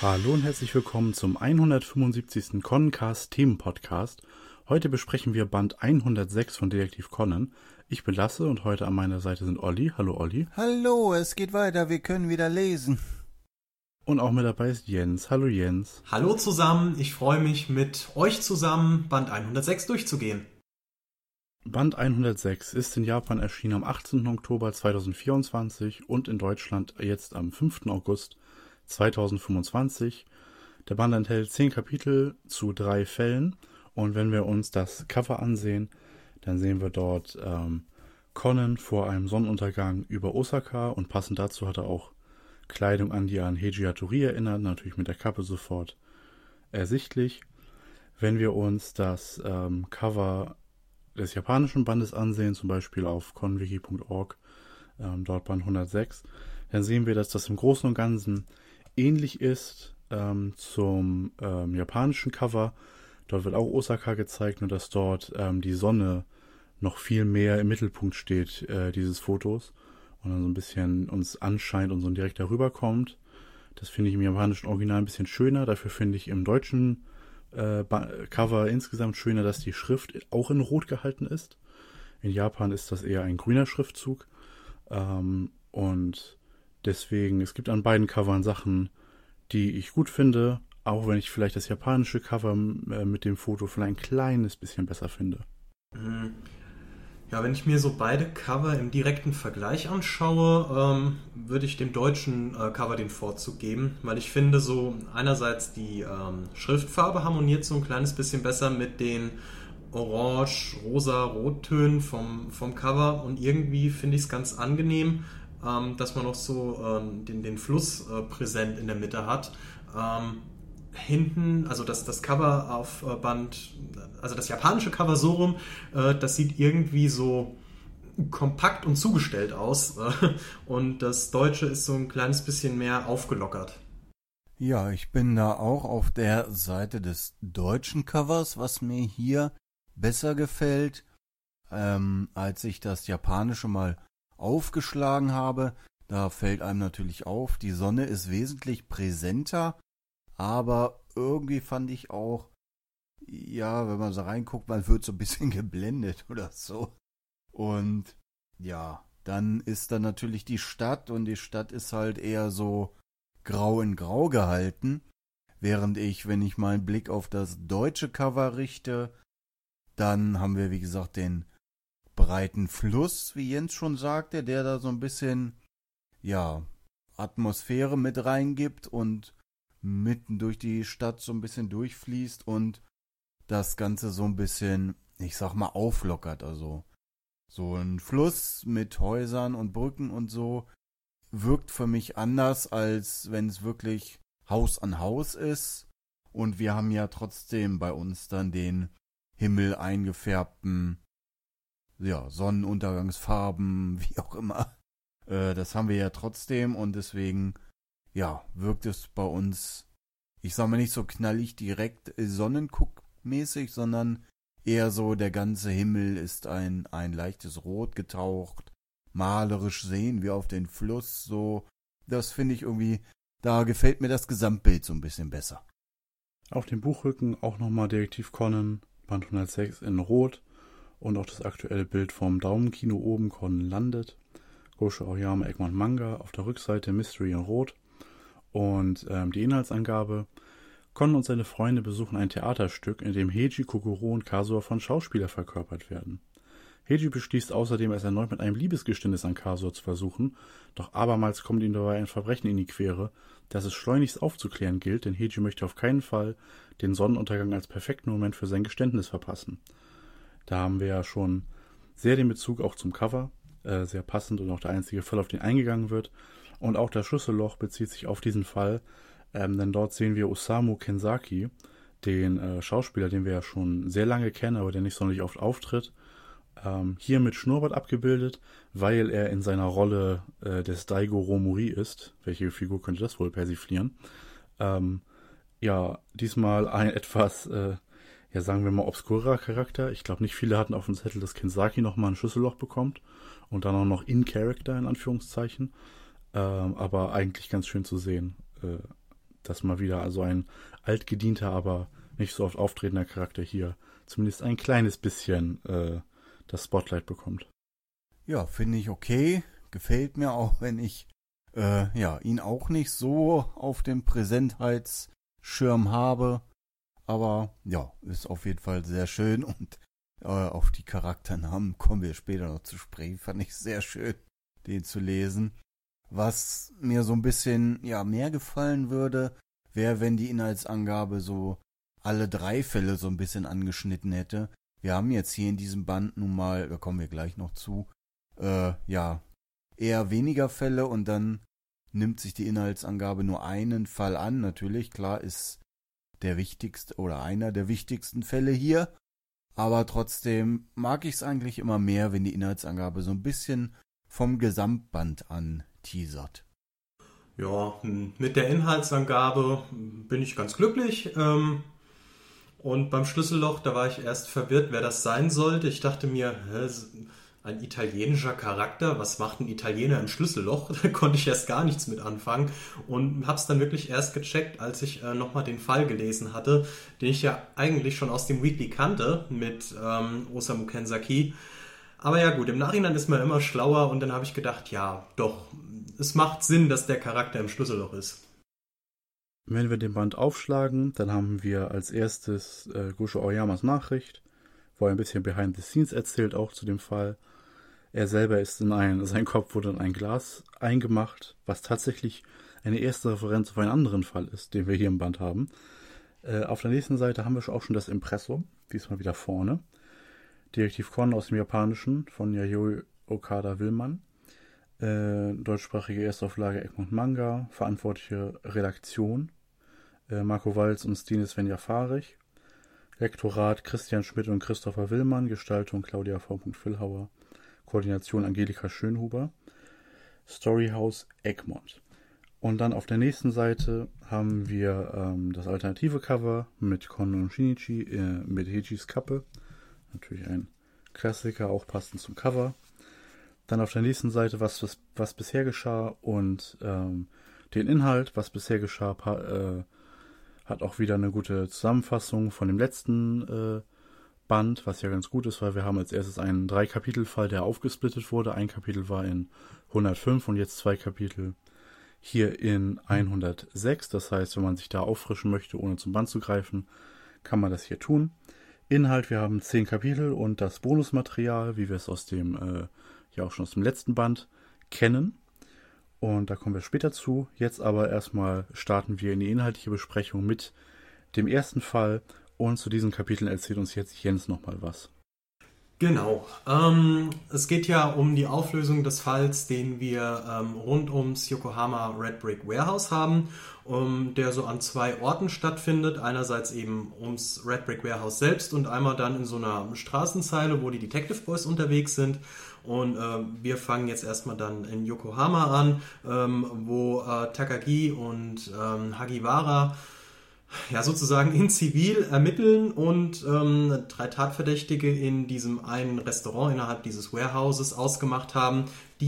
Hallo und herzlich willkommen zum 175. Connencast Themenpodcast. Heute besprechen wir Band 106 von Detektiv Conan. Ich bin Lasse und heute an meiner Seite sind Olli. Hallo Olli. Hallo, es geht weiter, wir können wieder lesen. Und auch mit dabei ist Jens. Hallo Jens. Hallo zusammen, ich freue mich mit euch zusammen Band 106 durchzugehen. Band 106 ist in Japan erschienen am 18. Oktober 2024 und in Deutschland jetzt am 5. August 2025. Der Band enthält 10 Kapitel zu 3 Fällen und wenn wir uns das Cover ansehen, dann sehen wir dort Conan vor einem Sonnenuntergang über Osaka und passend dazu hat er auch Kleidung an, die an Heiji Hatori erinnert, natürlich mit der Kappe sofort ersichtlich. Wenn wir uns das Cover des japanischen Bandes ansehen, zum Beispiel auf conwiki.org, dort Band 106, dann sehen wir, dass das im Großen und Ganzen ähnlich ist zum japanischen Cover. Dort wird auch Osaka gezeigt, nur dass dort die Sonne noch viel mehr im Mittelpunkt steht, dieses Fotos, und dann so ein bisschen uns anscheint und so direkt darüber kommt. Das finde ich im japanischen Original ein bisschen schöner. Dafür finde ich im deutschen Cover insgesamt schöner, dass die Schrift auch in Rot gehalten ist. In Japan ist das eher ein grüner Schriftzug. Und deswegen, es gibt an beiden Covern Sachen, die ich gut finde, auch wenn ich vielleicht das japanische Cover mit dem Foto vielleicht ein kleines bisschen besser finde. Ja, wenn ich mir so beide Cover im direkten Vergleich anschaue, würde ich dem deutschen Cover den Vorzug geben, weil ich finde so einerseits die Schriftfarbe harmoniert so ein kleines bisschen besser mit den Orange-, Rosa-, Rottönen vom Cover und irgendwie finde ich es ganz angenehm, dass man noch so den Fluss präsent in der Mitte hat. Hinten, also das Cover auf Band, also das japanische Cover so rum, das sieht irgendwie so kompakt und zugestellt aus und das deutsche ist so ein kleines bisschen mehr aufgelockert. Ja, ich bin da auch auf der Seite des deutschen Covers, was mir hier besser gefällt, als ich das japanische mal aufgeschlagen habe. Da fällt einem natürlich auf, die Sonne ist wesentlich präsenter. Aber irgendwie fand ich auch, ja, wenn man so reinguckt, man wird so ein bisschen geblendet oder so. Und ja, dann ist da natürlich die Stadt und die Stadt ist halt eher so grau in grau gehalten. Während wenn ich meinen Blick auf das deutsche Cover richte, dann haben wir, wie gesagt, den breiten Fluss, wie Jens schon sagte, der da so ein bisschen, ja, Atmosphäre mit reingibt und mitten durch die Stadt so ein bisschen durchfließt und das Ganze so ein bisschen, ich sag mal, auflockert. Also so ein Fluss mit Häusern und Brücken und so wirkt für mich anders, als wenn es wirklich Haus an Haus ist. Und wir haben ja trotzdem bei uns dann den Himmel eingefärbten, ja, Sonnenuntergangsfarben, wie auch immer. Das haben wir ja trotzdem und deswegen, ja, wirkt es bei uns, ich sag mal nicht so knallig direkt sonnenguckmäßig, sondern eher so, der ganze Himmel ist ein leichtes Rot getaucht, malerisch sehen wir auf den Fluss, so, das finde ich irgendwie, da gefällt mir das Gesamtbild so ein bisschen besser. Auf dem Buchrücken auch nochmal Detektiv Conan, Band 106 in Rot und auch das aktuelle Bild vom Daumenkino oben, Conan landet, Gosho Aoyama Egmont Manga, auf der Rückseite Mystery in Rot. Und die Inhaltsangabe: Conan und seine Freunde besuchen ein Theaterstück, in dem Heiji, Kokoro und Kazuha von Schauspielern verkörpert werden. Heiji beschließt außerdem, es erneut mit einem Liebesgeständnis an Kazuha zu versuchen, doch abermals kommt ihm dabei ein Verbrechen in die Quere, das es schleunigst aufzuklären gilt, denn Heiji möchte auf keinen Fall den Sonnenuntergang als perfekten Moment für sein Geständnis verpassen. Da haben wir ja schon sehr den Bezug auch zum Cover, sehr passend und auch der einzige Fall, auf den eingegangen wird. Und auch das Schlüsselloch bezieht sich auf diesen Fall, denn dort sehen wir Osamu Kenzaki, den Schauspieler, den wir ja schon sehr lange kennen, aber der nicht sonderlich oft auftritt, hier mit Schnurrbart abgebildet, weil er in seiner Rolle des Daigo Romuri ist. Welche Figur könnte das wohl persiflieren? Ja, diesmal ein etwas, ja sagen wir mal, obskurer Charakter. Ich glaube, nicht viele hatten auf dem Zettel, dass Kenzaki nochmal ein Schlüsselloch bekommt und dann auch noch in Character, in Anführungszeichen. Aber eigentlich ganz schön zu sehen, dass mal wieder also ein altgedienter, aber nicht so oft auftretender Charakter hier zumindest ein kleines bisschen das Spotlight bekommt. Ja, finde ich okay. Gefällt mir auch, wenn ich ihn auch nicht so auf dem Präsentheitsschirm habe. Aber ja, ist auf jeden Fall sehr schön und auf die Charakternamen kommen wir später noch zu sprechen. Fand ich sehr schön, den zu lesen. Was mir so ein bisschen mehr gefallen würde, wäre, wenn die Inhaltsangabe so alle 3 Fälle so ein bisschen angeschnitten hätte. Wir haben jetzt hier in diesem Band nun mal, da kommen wir gleich noch zu, eher weniger Fälle und dann nimmt sich die Inhaltsangabe nur einen Fall an. Natürlich, klar, ist der wichtigste oder einer der wichtigsten Fälle hier, aber trotzdem mag ich es eigentlich immer mehr, wenn die Inhaltsangabe so ein bisschen vom Gesamtband an teasert. Ja, mit der Inhaltsangabe bin ich ganz glücklich. Und beim Schlüsselloch, da war ich erst verwirrt, wer das sein sollte. Ich dachte mir, ein italienischer Charakter, was macht ein Italiener im Schlüsselloch? Da konnte ich erst gar nichts mit anfangen und habe es dann wirklich erst gecheckt, als ich nochmal den Fall gelesen hatte, den ich ja eigentlich schon aus dem Weekly kannte mit Osamu Kensaki. Aber ja gut, im Nachhinein ist man immer schlauer und dann habe ich gedacht, ja doch, es macht Sinn, dass der Charakter im Schlüsselloch ist. Wenn wir den Band aufschlagen, dann haben wir als erstes Gosho Aoyamas Nachricht, wo er ein bisschen Behind the Scenes erzählt, auch zu dem Fall. Er selber ist sein Kopf wurde in ein Glas eingemacht, was tatsächlich eine erste Referenz auf einen anderen Fall ist, den wir hier im Band haben. Auf der nächsten Seite haben wir auch schon das Impressum, diesmal wieder vorne. Detektiv Kon aus dem Japanischen von Yayoi Okada Willmann. Deutschsprachige Erstauflage Egmont Manga, verantwortliche Redaktion Marco Walz und Stine Svenja Fahrich. Lektorat Christian Schmidt und Christopher Willmann, Gestaltung Claudia V. Villhauer, Koordination Angelika Schönhuber, Storyhouse Egmont. Und dann auf der nächsten Seite haben wir das alternative Cover mit Kon und Shinichi mit Heijis Kappe. Natürlich ein Klassiker, auch passend zum Cover. Dann auf der nächsten Seite, was bisher geschah und den Inhalt, was bisher geschah, hat auch wieder eine gute Zusammenfassung von dem letzten Band, was ja ganz gut ist, weil wir haben als erstes einen 3-Kapitel-Fall, der aufgesplittet wurde. Ein Kapitel war in 105 und jetzt 2 Kapitel hier in 106. Das heißt, wenn man sich da auffrischen möchte, ohne zum Band zu greifen, kann man das hier tun. Inhalt, wir haben 10 Kapitel und das Bonusmaterial, wie wir es aus dem auch schon aus dem letzten Band kennen. Und da kommen wir später zu. Jetzt aber erstmal starten wir in die inhaltliche Besprechung mit dem ersten Fall. Und zu diesen Kapiteln erzählt uns jetzt Jens nochmal was. Genau. Es geht ja um die Auflösung des Falls, den wir rund ums Yokohama Red Brick Warehouse haben, der so an 2 Orten stattfindet. Einerseits eben ums Red Brick Warehouse selbst und einmal dann in so einer Straßenzeile, wo die Detective Boys unterwegs sind. Und wir fangen jetzt erstmal dann in Yokohama an, wo Takagi und Hagiwara ja sozusagen in Zivil ermitteln und 3 Tatverdächtige in diesem einen Restaurant innerhalb dieses Warehouses ausgemacht haben,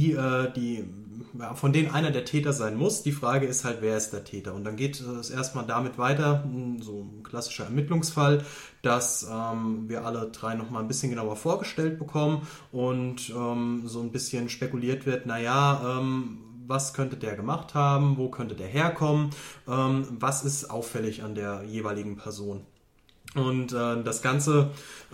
von denen einer der Täter sein muss. Die Frage ist halt, wer ist der Täter? Und dann geht es erstmal damit weiter, so ein klassischer Ermittlungsfall, dass wir alle 3 nochmal ein bisschen genauer vorgestellt bekommen und so ein bisschen spekuliert wird, was könnte der gemacht haben, wo könnte der herkommen, was ist auffällig an der jeweiligen Person. Und das Ganze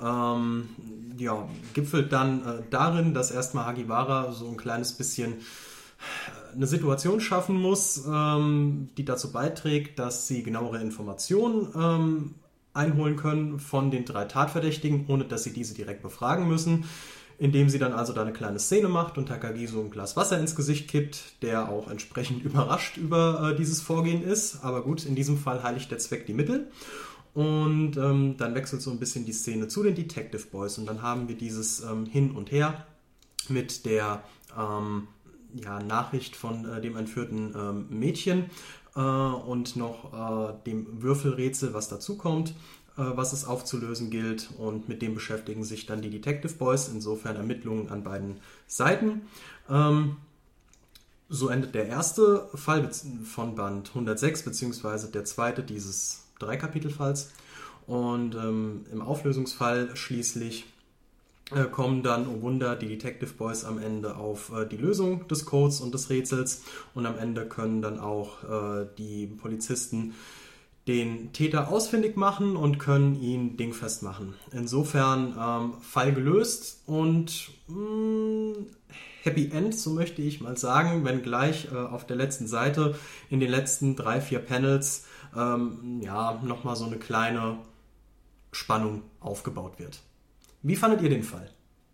gipfelt dann darin, dass erstmal Hagiwara so ein kleines bisschen eine Situation schaffen muss, die dazu beiträgt, dass sie genauere Informationen einholen können von den 3 Tatverdächtigen, ohne dass sie diese direkt befragen müssen. Indem sie dann also da eine kleine Szene macht und Takagi so ein Glas Wasser ins Gesicht kippt, der auch entsprechend überrascht über dieses Vorgehen ist. Aber gut, in diesem Fall heiligt der Zweck die Mittel. Und dann wechselt so ein bisschen die Szene zu den Detective Boys. Und dann haben wir dieses Hin und Her mit der Nachricht von dem entführten Mädchen und noch dem Würfelrätsel, was dazu kommt, was es aufzulösen gilt, und mit dem beschäftigen sich dann die Detective Boys, insofern Ermittlungen an beiden Seiten. So endet der erste Fall von Band 106, beziehungsweise der zweite dieses Dreikapitelfalls. Und im Auflösungsfall schließlich kommen dann, oh Wunder, die Detective Boys am Ende auf die Lösung des Codes und des Rätsels. Und am Ende können dann auch die Polizisten den Täter ausfindig machen und können ihn dingfest machen. Insofern Fall gelöst und Happy End, so möchte ich mal sagen, wenn gleich auf der letzten Seite in den letzten 3-4 Panels nochmal so eine kleine Spannung aufgebaut wird. Wie fandet ihr den Fall?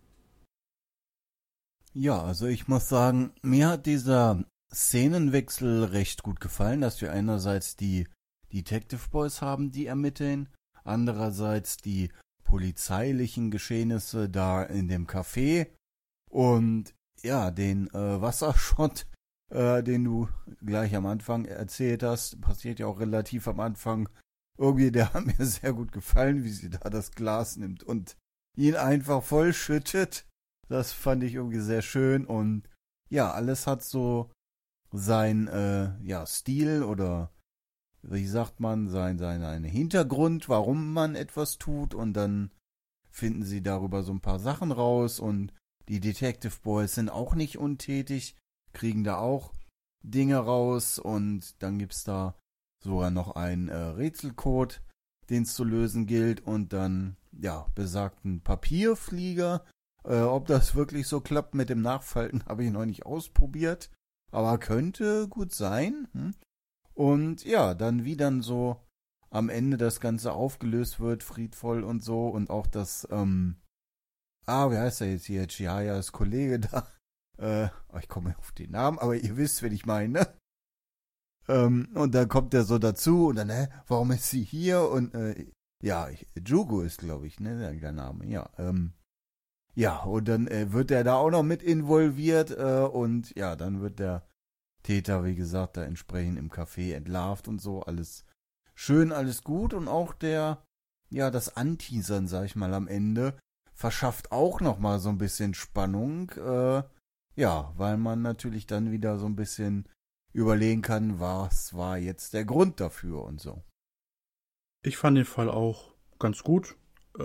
Ja, also ich muss sagen, mir hat dieser Szenenwechsel recht gut gefallen, dass wir einerseits die Detective Boys haben, die ermitteln, andererseits die polizeilichen Geschehnisse da in dem Café und ja, den Wasserschott, den du gleich am Anfang erzählt hast, passiert ja auch relativ am Anfang. Irgendwie, der hat mir sehr gut gefallen, wie sie da das Glas nimmt und ihn einfach vollschüttet. Das fand ich irgendwie sehr schön und ja, alles hat so sein Stil oder wie sagt man, sein Hintergrund, warum man etwas tut und dann finden sie darüber so ein paar Sachen raus und die Detective Boys sind auch nicht untätig, kriegen da auch Dinge raus und dann gibt's da sogar noch einen Rätselcode, den es zu lösen gilt und dann, ja, besagten Papierflieger. Ob das wirklich so klappt mit dem Nachfalten, habe ich noch nicht ausprobiert, aber könnte gut sein. Und ja, wie dann so am Ende das Ganze aufgelöst wird, friedvoll und so und auch das, wie heißt er jetzt hier, Chihayas Kollege da, ich komme auf den Namen, aber ihr wisst, wen ich meine. Und dann kommt er so dazu und dann, warum ist sie hier? Und Jugo ist, glaube ich, ne, der Name, ja. Und dann wird er da auch noch mit involviert und ja, dann wird der Täter, wie gesagt, da entsprechend im Café entlarvt und so, alles schön, alles gut und auch das Anteasern, sag ich mal, am Ende verschafft auch nochmal so ein bisschen Spannung, weil man natürlich dann wieder so ein bisschen überlegen kann, was war jetzt der Grund dafür und so. Ich fand den Fall auch ganz gut.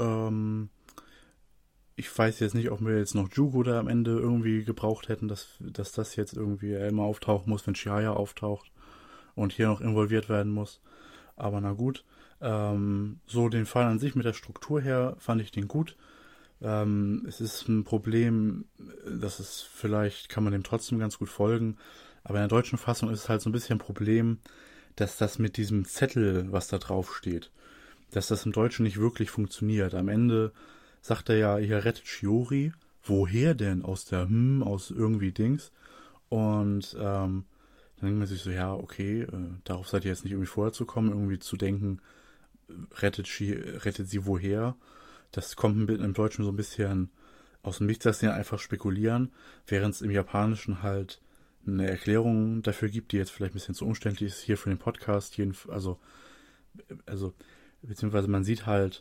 Ich weiß jetzt nicht, ob wir jetzt noch Jugo da am Ende irgendwie gebraucht hätten, dass das jetzt irgendwie immer auftauchen muss, wenn Chihaya auftaucht und hier noch involviert werden muss. Aber na gut. So den Fall an sich mit der Struktur her fand ich den gut. Es ist ein Problem, das ist vielleicht, kann man dem trotzdem ganz gut folgen, aber in der deutschen Fassung ist es halt so ein bisschen ein Problem, dass das mit diesem Zettel, was da drauf steht, dass das im Deutschen nicht wirklich funktioniert. Am Ende sagt er ja, ihr rettet Shiori. Woher denn? Aus irgendwie Dings. Und dann denkt man sich so, ja, okay, darauf seid ihr jetzt nicht irgendwie vorher zu kommen, irgendwie zu denken, rettet sie woher? Das kommt im Deutschen so ein bisschen aus dem Nichts, dass sie einfach spekulieren, während es im Japanischen halt eine Erklärung dafür gibt, die jetzt vielleicht ein bisschen zu umständlich ist hier für den Podcast. Also beziehungsweise man sieht halt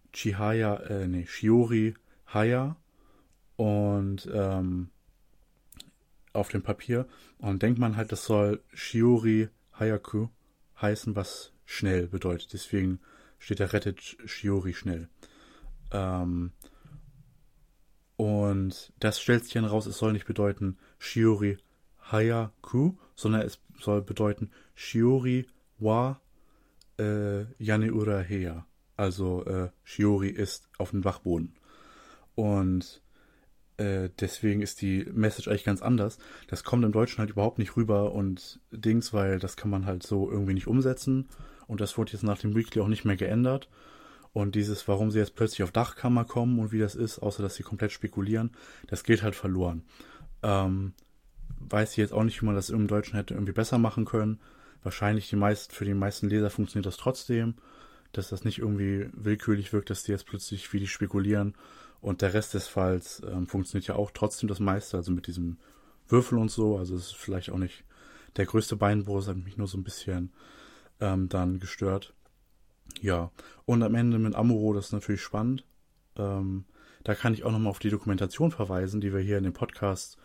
Shiori Haya und auf dem Papier und denkt man halt, das soll Shiori Hayaku heißen, was schnell bedeutet. Deswegen steht da rettet Shiori schnell. Und das stellt sich dann raus, es soll nicht bedeuten Shiori Hayaku, sondern es soll bedeuten Shiori wa Yaneura Heya. Also Shiori ist auf dem Dachboden. Und deswegen ist die Message eigentlich ganz anders. Das kommt im Deutschen halt überhaupt nicht rüber und weil das kann man halt so irgendwie nicht umsetzen. Und das wurde jetzt nach dem Weekly auch nicht mehr geändert. Und warum sie jetzt plötzlich auf Dachkammer kommen und wie das ist, außer dass sie komplett spekulieren, das geht halt verloren. Weiß ich jetzt auch nicht, wie man das im Deutschen hätte irgendwie besser machen können. Wahrscheinlich für die meisten Leser funktioniert das trotzdem, dass das nicht irgendwie willkürlich wirkt, dass die jetzt plötzlich wie die spekulieren. Und der Rest des Falls funktioniert ja auch trotzdem das meiste, also mit diesem Würfel und so. Also es ist vielleicht auch nicht der größte Beinbruch, es hat mich nur so ein bisschen dann gestört. Ja, und am Ende mit Amuro, das ist natürlich spannend. Da kann ich auch nochmal auf die Dokumentation verweisen, die wir hier in dem Podcast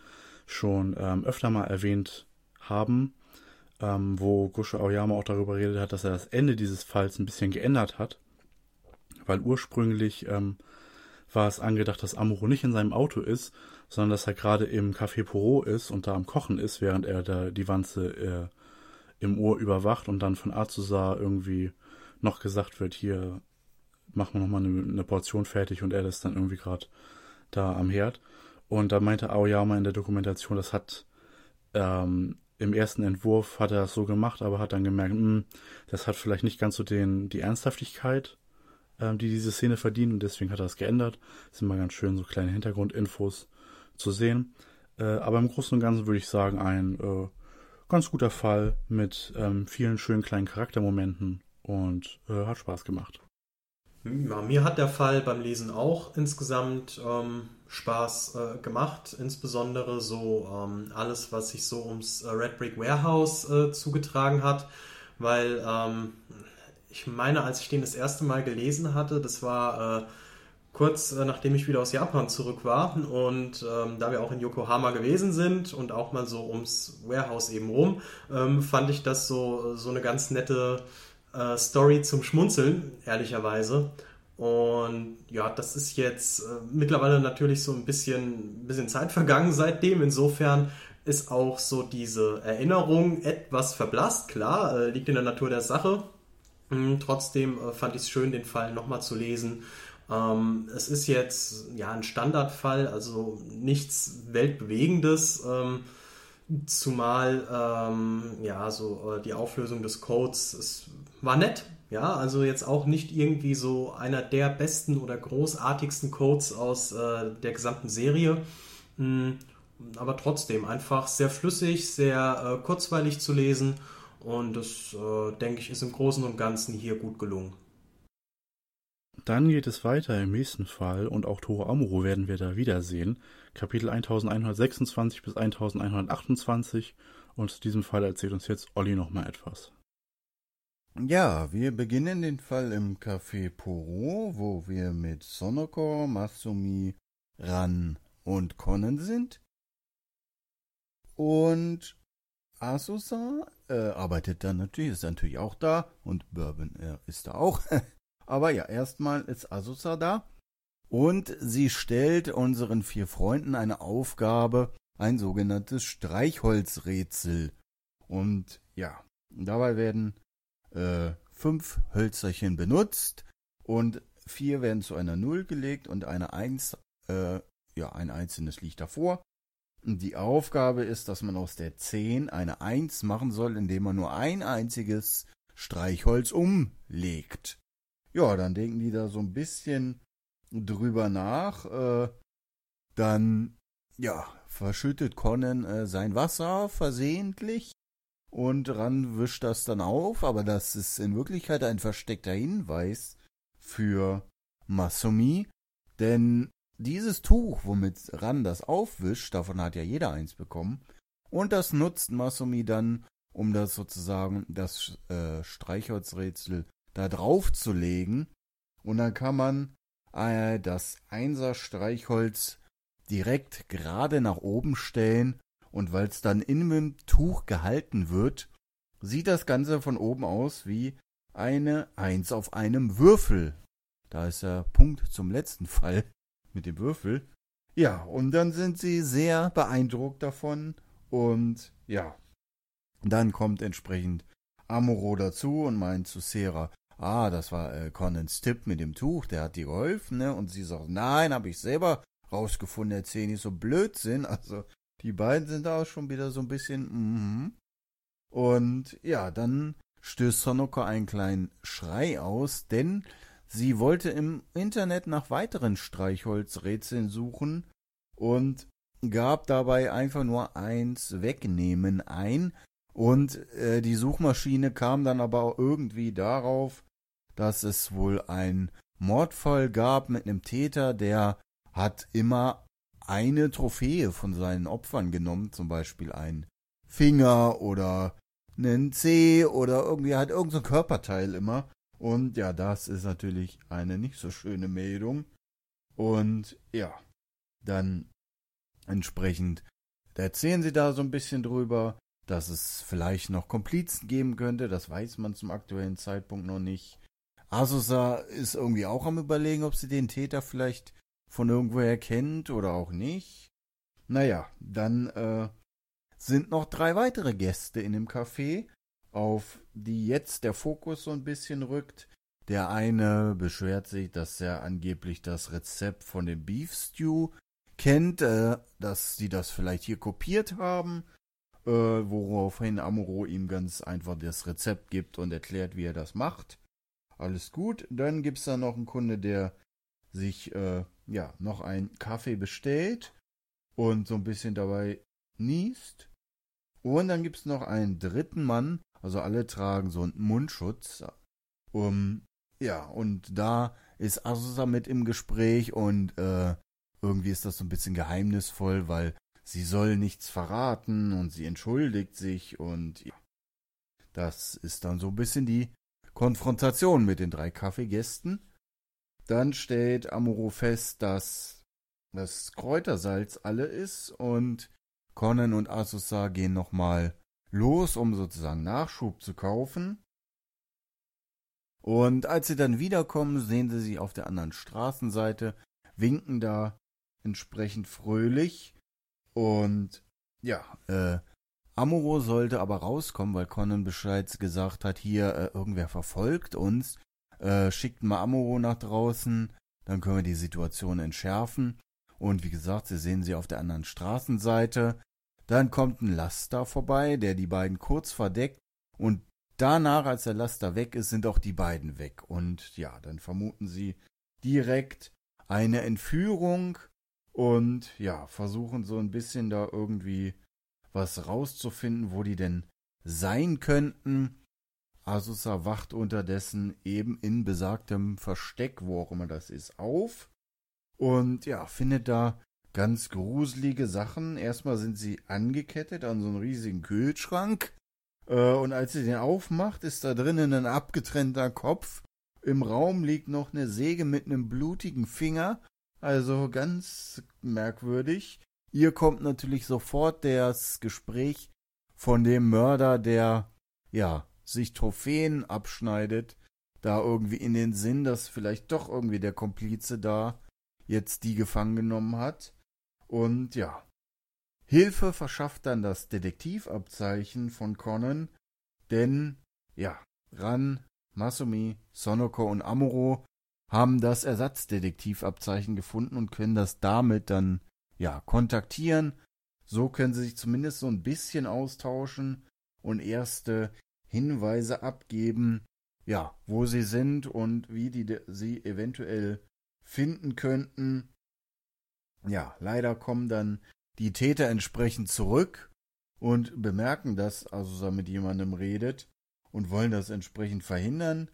schon öfter mal erwähnt haben, wo Gosho Aoyama auch darüber redet hat, dass er das Ende dieses Falls ein bisschen geändert hat, weil ursprünglich war es angedacht, dass Amuro nicht in seinem Auto ist, sondern dass er gerade im Café Porot ist und da am Kochen ist, während er da die Wanze im Ohr überwacht und dann von Azusa irgendwie noch gesagt wird, hier, machen wir nochmal eine Portion fertig und er ist dann irgendwie gerade da am Herd. Und da meinte Aoyama in der Dokumentation, das hat im ersten Entwurf hat er das so gemacht, aber hat dann gemerkt, das hat vielleicht nicht ganz so die Ernsthaftigkeit, die diese Szene verdient, und deswegen hat er das geändert. Das sind mal ganz schön so kleine Hintergrundinfos zu sehen. Aber im Großen und Ganzen würde ich sagen, ein ganz guter Fall mit vielen schönen kleinen Charaktermomenten und hat Spaß gemacht. Ja, mir hat der Fall beim Lesen auch insgesamt Spaß gemacht, insbesondere so alles, was sich so ums Red Brick Warehouse zugetragen hat, weil ich meine, als ich den das erste Mal gelesen hatte, das war kurz nachdem ich wieder aus Japan zurück war, und da wir auch in Yokohama gewesen sind und auch mal so ums Warehouse eben rum, fand ich das so eine ganz nette Story zum Schmunzeln, ehrlicherweise. Und ja, das ist jetzt mittlerweile natürlich so ein bisschen Zeit vergangen seitdem. Insofern ist auch so diese Erinnerung etwas verblasst. Klar, liegt in der Natur der Sache. Trotzdem fand ich es schön, den Fall nochmal zu lesen. Es ist jetzt ja ein Standardfall, also nichts Weltbewegendes. Zumal die Auflösung des Codes, es war nett, ja, also jetzt auch nicht irgendwie so einer der besten oder großartigsten Codes aus der gesamten Serie, aber trotzdem einfach sehr flüssig, sehr kurzweilig zu lesen, und das, denke ich, ist im Großen und Ganzen hier gut gelungen. Dann geht es weiter im nächsten Fall, und auch Toru Amuro werden wir da wiedersehen. Kapitel 1126 bis 1128, und zu diesem Fall erzählt uns jetzt Olli nochmal etwas. Ja, wir beginnen den Fall im Café Porot, wo wir mit Sonoko, Masumi, Ran und Konnen sind. Und Asusa arbeitet dann natürlich, ist natürlich auch da, und Bourbon ist da auch. Aber ja, erstmal ist Asusa da, und sie stellt unseren 4 Freunden eine Aufgabe, ein sogenanntes Streichholzrätsel. Und ja, dabei werden 5 Hölzerchen benutzt und 4 werden zu einer 0 gelegt und eine 1, ein einzelnes liegt davor. Und die Aufgabe ist, dass man aus der 10 eine 1 machen soll, indem man nur ein einziges Streichholz umlegt. Ja, dann denken die da so ein bisschen drüber nach. Dann, ja, verschüttet Conan sein Wasser versehentlich und Ran wischt das dann auf, aber das ist in Wirklichkeit ein versteckter Hinweis für Masumi, denn dieses Tuch, womit Ran das aufwischt, davon hat ja jeder eins bekommen, und das nutzt Masumi dann, um das sozusagen, das Streichholzrätsel da drauf zu legen, und dann kann man das 1er Streichholz direkt gerade nach oben stellen, und weil es dann in dem Tuch gehalten wird, sieht das Ganze von oben aus wie eine 1 auf einem Würfel. Da ist der Punkt zum letzten Fall mit dem Würfel. Ja, und dann sind sie sehr beeindruckt davon, und ja, dann kommt entsprechend Amuro dazu und meint zu Sera, das war Conans Tipp mit dem Tuch, der hat dir geholfen, ne? Und sie sagt, nein, habe ich selber rausgefunden, erzähl nicht so Blödsinn. Also die beiden sind da auch schon wieder so ein bisschen, Und ja, dann stößt Sonoko einen kleinen Schrei aus, denn sie wollte im Internet nach weiteren Streichholzrätseln suchen und gab dabei einfach nur 1 wegnehmen ein. Und die Suchmaschine kam dann aber auch irgendwie darauf, dass es wohl einen Mordfall gab mit einem Täter, der hat immer eine Trophäe von seinen Opfern genommen, zum Beispiel einen Finger oder einen Zeh oder irgendwie halt irgendein Körperteil immer. Und ja, das ist natürlich eine nicht so schöne Meldung. Und ja, dann entsprechend da erzählen sie da so ein bisschen drüber, dass es vielleicht noch Komplizen geben könnte. Das weiß man zum aktuellen Zeitpunkt noch nicht. Azusa ist irgendwie auch am Überlegen, ob sie den Täter vielleicht von irgendwoher kennt oder auch nicht. Naja, dann sind noch 3 weitere Gäste in dem Café, auf die jetzt der Fokus so ein bisschen rückt. Der eine beschwert sich, dass er angeblich das Rezept von dem Beef Stew kennt, dass sie das vielleicht hier kopiert haben, woraufhin Amuro ihm ganz einfach das Rezept gibt und erklärt, wie er das macht. Alles gut. Dann gibt es da noch einen Kunde, der sich noch einen Kaffee bestellt und so ein bisschen dabei niest. Und dann gibt es noch einen dritten Mann, also alle tragen so einen Mundschutz. Und da ist Azusa mit im Gespräch und irgendwie ist das so ein bisschen geheimnisvoll, weil sie soll nichts verraten und sie entschuldigt sich und ja, das ist dann so ein bisschen die Konfrontation mit den 3 Kaffeegästen. Dann stellt Amuro fest, dass das Kräutersalz alle ist und Conan und Azusa gehen nochmal los, um sozusagen Nachschub zu kaufen. Und als sie dann wiederkommen, sehen sie sich auf der anderen Straßenseite, winken da entsprechend fröhlich. Und ja, Amuro sollte aber rauskommen, weil Conan Bescheid gesagt hat, hier, irgendwer verfolgt uns. Schickt mal Amuro nach draußen, dann können wir die Situation entschärfen. Und wie gesagt, sie sehen sie auf der anderen Straßenseite. Dann kommt ein Laster vorbei, der die beiden kurz verdeckt. Und danach, als der Laster weg ist, sind auch die beiden weg. Und ja, dann vermuten sie direkt eine Entführung und ja, versuchen so ein bisschen da irgendwie was rauszufinden, wo die denn sein könnten. Azusa wacht unterdessen eben in besagtem Versteck, wo auch immer das ist, auf und ja, findet da ganz gruselige Sachen. Erstmal sind sie angekettet an so einen riesigen Kühlschrank und als sie den aufmacht, ist da drinnen ein abgetrennter Kopf. Im Raum liegt noch eine Säge mit einem blutigen Finger, also ganz merkwürdig. Ihr kommt natürlich sofort das Gespräch von dem Mörder, der ja sich Trophäen abschneidet, da irgendwie in den Sinn, dass vielleicht doch irgendwie der Komplize da jetzt die gefangen genommen hat. Und ja, Hilfe verschafft dann das Detektivabzeichen von Conan, denn ja, Ran, Masumi, Sonoko und Amuro haben das Ersatzdetektivabzeichen gefunden und können das damit dann ja kontaktieren. So können sie sich zumindest so ein bisschen austauschen und erste Hinweise abgeben, ja, wo sie sind und wie die sie eventuell finden könnten. Ja, leider kommen dann die Täter entsprechend zurück und bemerken, dass Azusa mit jemandem redet und wollen das entsprechend verhindern.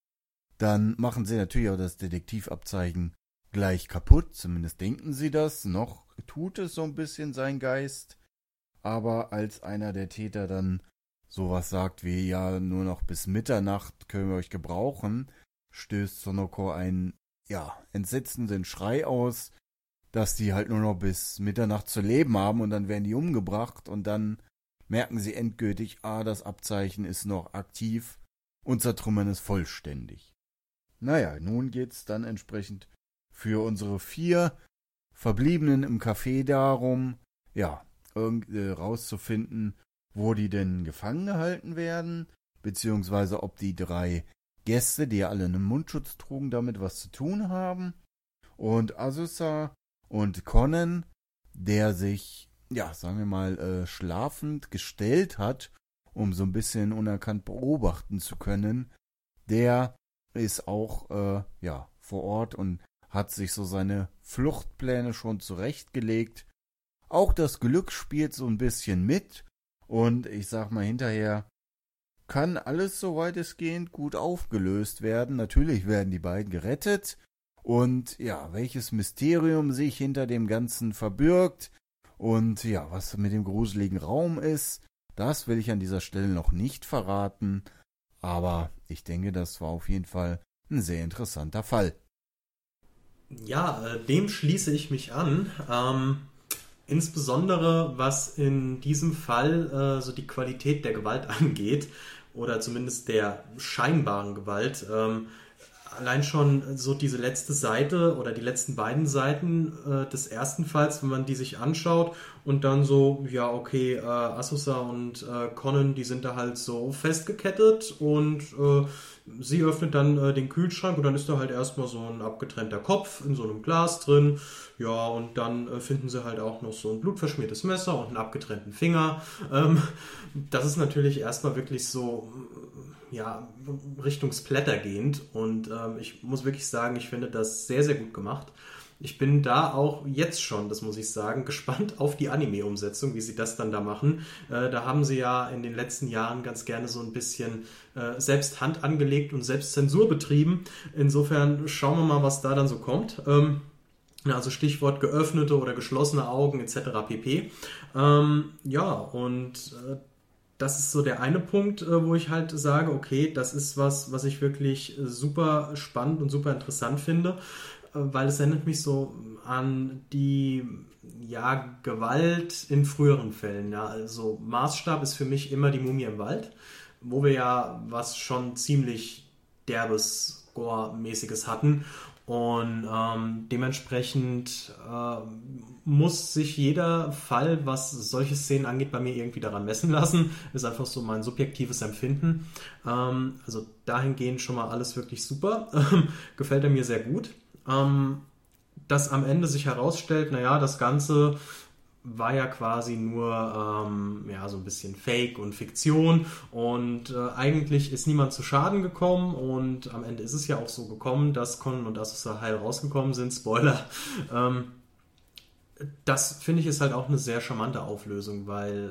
Dann machen sie natürlich auch das Detektivabzeichen gleich kaputt, zumindest denken sie das, noch tut es so ein bisschen sein Geist, aber als einer der Täter dann sowas sagt wie, ja, nur noch bis Mitternacht können wir euch gebrauchen, stößt Sonoko einen, ja, entsetzenden Schrei aus, dass die halt nur noch bis Mitternacht zu leben haben und dann werden die umgebracht und dann merken sie endgültig, das Abzeichen ist noch aktiv und zertrümmern es vollständig. Naja, nun geht's dann entsprechend für unsere 4 Verbliebenen im Café darum, ja, rauszufinden, wo die denn gefangen gehalten werden, beziehungsweise ob die 3 Gäste, die ja alle einen Mundschutz trugen, damit was zu tun haben. Und Azusa und Conan, der sich, ja, sagen wir mal, schlafend gestellt hat, um so ein bisschen unerkannt beobachten zu können, der ist auch, vor Ort und hat sich so seine Fluchtpläne schon zurechtgelegt. Auch das Glück spielt so ein bisschen mit und ich sag mal hinterher, kann alles so weitestgehend gut aufgelöst werden. Natürlich werden die beiden gerettet und ja, welches Mysterium sich hinter dem Ganzen verbirgt und ja, was mit dem gruseligen Raum ist, das will ich an dieser Stelle noch nicht verraten, aber ich denke, das war auf jeden Fall ein sehr interessanter Fall. Ja, dem schließe ich mich an. Insbesondere was in diesem Fall so die Qualität der Gewalt angeht, oder zumindest der scheinbaren Gewalt. Allein schon so diese letzte Seite oder die letzten beiden Seiten des ersten Falls, wenn man die sich anschaut und dann so, ja okay, Azusa und Conan, die sind da halt so festgekettet und sie öffnet dann den Kühlschrank und dann ist da halt erstmal so ein abgetrennter Kopf in so einem Glas drin. Ja, und dann finden sie halt auch noch so ein blutverschmiertes Messer und einen abgetrennten Finger. Das ist natürlich erstmal wirklich so, ja, Richtung Splatter gehend. Und ich muss wirklich sagen, ich finde das sehr, sehr gut gemacht. Ich bin da auch jetzt schon, das muss ich sagen, gespannt auf die Anime-Umsetzung, wie sie das dann da machen. Da haben sie ja in den letzten Jahren ganz gerne so ein bisschen selbst Hand angelegt und selbst Zensur betrieben. Insofern schauen wir mal, was da dann so kommt. Also Stichwort geöffnete oder geschlossene Augen etc. pp. Ja, und das ist so der eine Punkt, wo ich halt sage, okay, das ist was ich wirklich super spannend und super interessant finde, weil es erinnert mich so an die Gewalt in früheren Fällen. Ja. Also Maßstab ist für mich immer die Mumie im Wald, wo wir ja was schon ziemlich derbes, Gore-mäßiges hatten. Und dementsprechend muss sich jeder Fall, was solche Szenen angeht, bei mir irgendwie daran messen lassen. Ist einfach so mein subjektives Empfinden. Also dahingehend schon mal alles wirklich super. Gefällt er mir sehr gut. Dass am Ende sich herausstellt, naja, das Ganze war ja quasi nur so ein bisschen Fake und Fiktion und eigentlich ist niemand zu Schaden gekommen und am Ende ist es ja auch so gekommen, dass Conan und Azusa heil rausgekommen sind. Spoiler. Das finde ich ist halt auch eine sehr charmante Auflösung, weil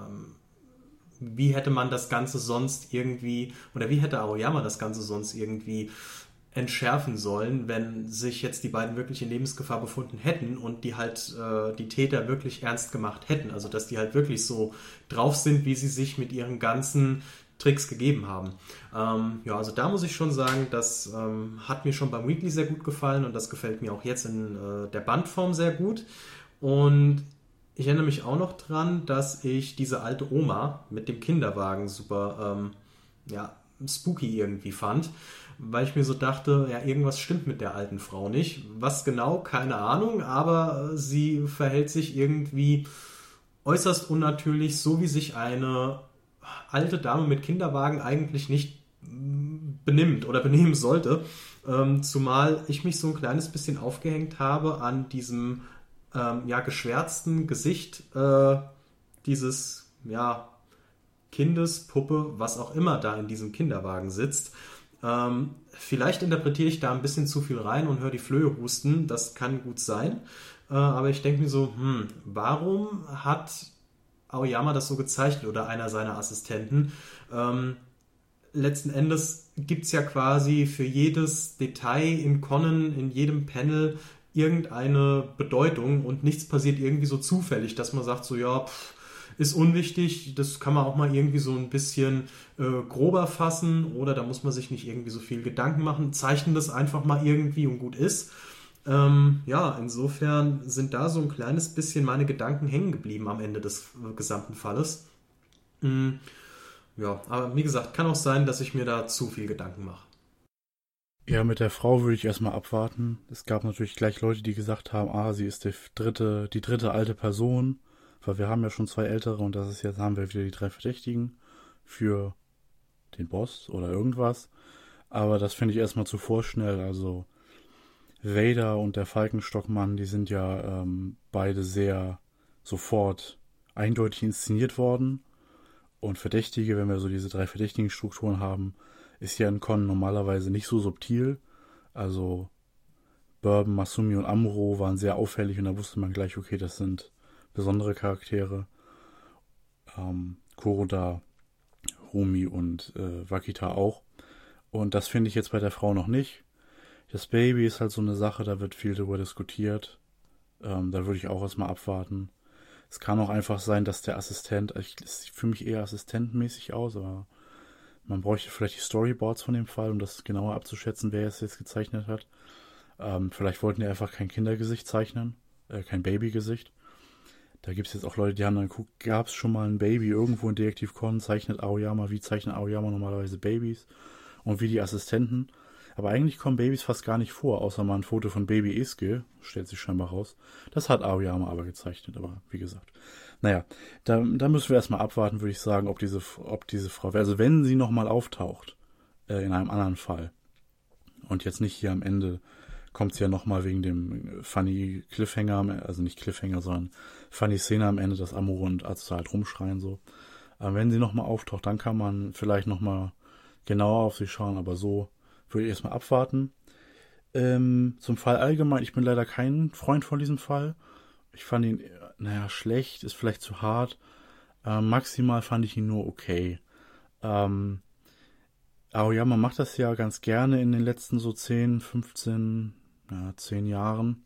wie hätte man das Ganze sonst irgendwie, oder wie hätte Aoyama das Ganze sonst irgendwie entschärfen sollen, wenn sich jetzt die beiden wirklich in Lebensgefahr befunden hätten und die halt die Täter wirklich ernst gemacht hätten. Also dass die halt wirklich so drauf sind, wie sie sich mit ihren ganzen Tricks gegeben haben. Also da muss ich schon sagen, das hat mir schon beim Weekly sehr gut gefallen und das gefällt mir auch jetzt in der Bandform sehr gut. Und ich erinnere mich auch noch dran, dass ich diese alte Oma mit dem Kinderwagen super spooky irgendwie fand, weil ich mir so dachte, ja, irgendwas stimmt mit der alten Frau nicht. Was genau, keine Ahnung, aber sie verhält sich irgendwie äußerst unnatürlich, so wie sich eine alte Dame mit Kinderwagen eigentlich nicht benimmt oder benehmen sollte. Zumal ich mich so ein kleines bisschen aufgehängt habe an diesem geschwärzten Gesicht dieses Kindespuppe, was auch immer da in diesem Kinderwagen sitzt. Vielleicht interpretiere ich da ein bisschen zu viel rein und höre die Flöhe husten, das kann gut sein. Aber ich denke mir so, warum hat Aoyama das so gezeichnet oder einer seiner Assistenten? Letzten Endes gibt es ja quasi für jedes Detail in Conan, in jedem Panel irgendeine Bedeutung und nichts passiert irgendwie so zufällig, dass man sagt so, ja, ist unwichtig, das kann man auch mal irgendwie so ein bisschen grober fassen oder da muss man sich nicht irgendwie so viel Gedanken machen, zeichnen das einfach mal irgendwie und gut ist. Insofern sind da so ein kleines bisschen meine Gedanken hängen geblieben am Ende des gesamten Falles. Aber wie gesagt, kann auch sein, dass ich mir da zu viel Gedanken mache. Ja, mit der Frau würde ich erstmal abwarten. Es gab natürlich gleich Leute, die gesagt haben, sie ist die dritte alte Person. Weil wir haben ja schon 2 ältere und haben wir wieder die 3 Verdächtigen für den Boss oder irgendwas. Aber das finde ich erstmal zu vorschnell. Also Vader und der Falkenstockmann, die sind ja beide sehr sofort eindeutig inszeniert worden. Und Verdächtige, wenn wir so diese 3 verdächtigen Strukturen haben, ist ja in Conan normalerweise nicht so subtil. Also Bourbon, Masumi und Amuro waren sehr auffällig und da wusste man gleich, okay, das sind besondere Charaktere. Kuroda, Rumi und Wakita auch. Und das finde ich jetzt bei der Frau noch nicht. Das Baby ist halt so eine Sache, da wird viel darüber diskutiert. Da würde ich auch erstmal abwarten. Es kann auch einfach sein, dass der Assistent, es sieht für mich eher assistentenmäßig aus, aber man bräuchte vielleicht die Storyboards von dem Fall, um das genauer abzuschätzen, wer es jetzt gezeichnet hat. Vielleicht wollten die einfach kein Kindergesicht zeichnen, kein Babygesicht. Da gibt es jetzt auch Leute, die haben dann geguckt, gab es schon mal ein Baby irgendwo in Detektiv Conan, zeichnet Aoyama, wie zeichnet Aoyama normalerweise Babys und wie die Assistenten. Aber eigentlich kommen Babys fast gar nicht vor, außer mal ein Foto von Baby Eske, stellt sich scheinbar raus. Das hat Aoyama aber gezeichnet, aber wie gesagt. Naja, da müssen wir erstmal abwarten, würde ich sagen, ob diese Frau, also wenn sie nochmal auftaucht, in einem anderen Fall, und jetzt nicht hier am Ende, kommt sie ja nochmal wegen dem funny Cliffhanger, also nicht Cliffhanger, sondern funny Szene am Ende, dass Amuro und Azusa halt rumschreien so. Aber wenn sie nochmal auftaucht, dann kann man vielleicht nochmal genauer auf sie schauen, aber so würde ich erstmal abwarten. Zum Fall allgemein, ich bin leider kein Freund von diesem Fall. Ich fand ihn, schlecht, ist vielleicht zu hart. Maximal fand ich ihn nur okay. Aoyama macht das ja ganz gerne in den letzten so 10, 15, 10 Jahren.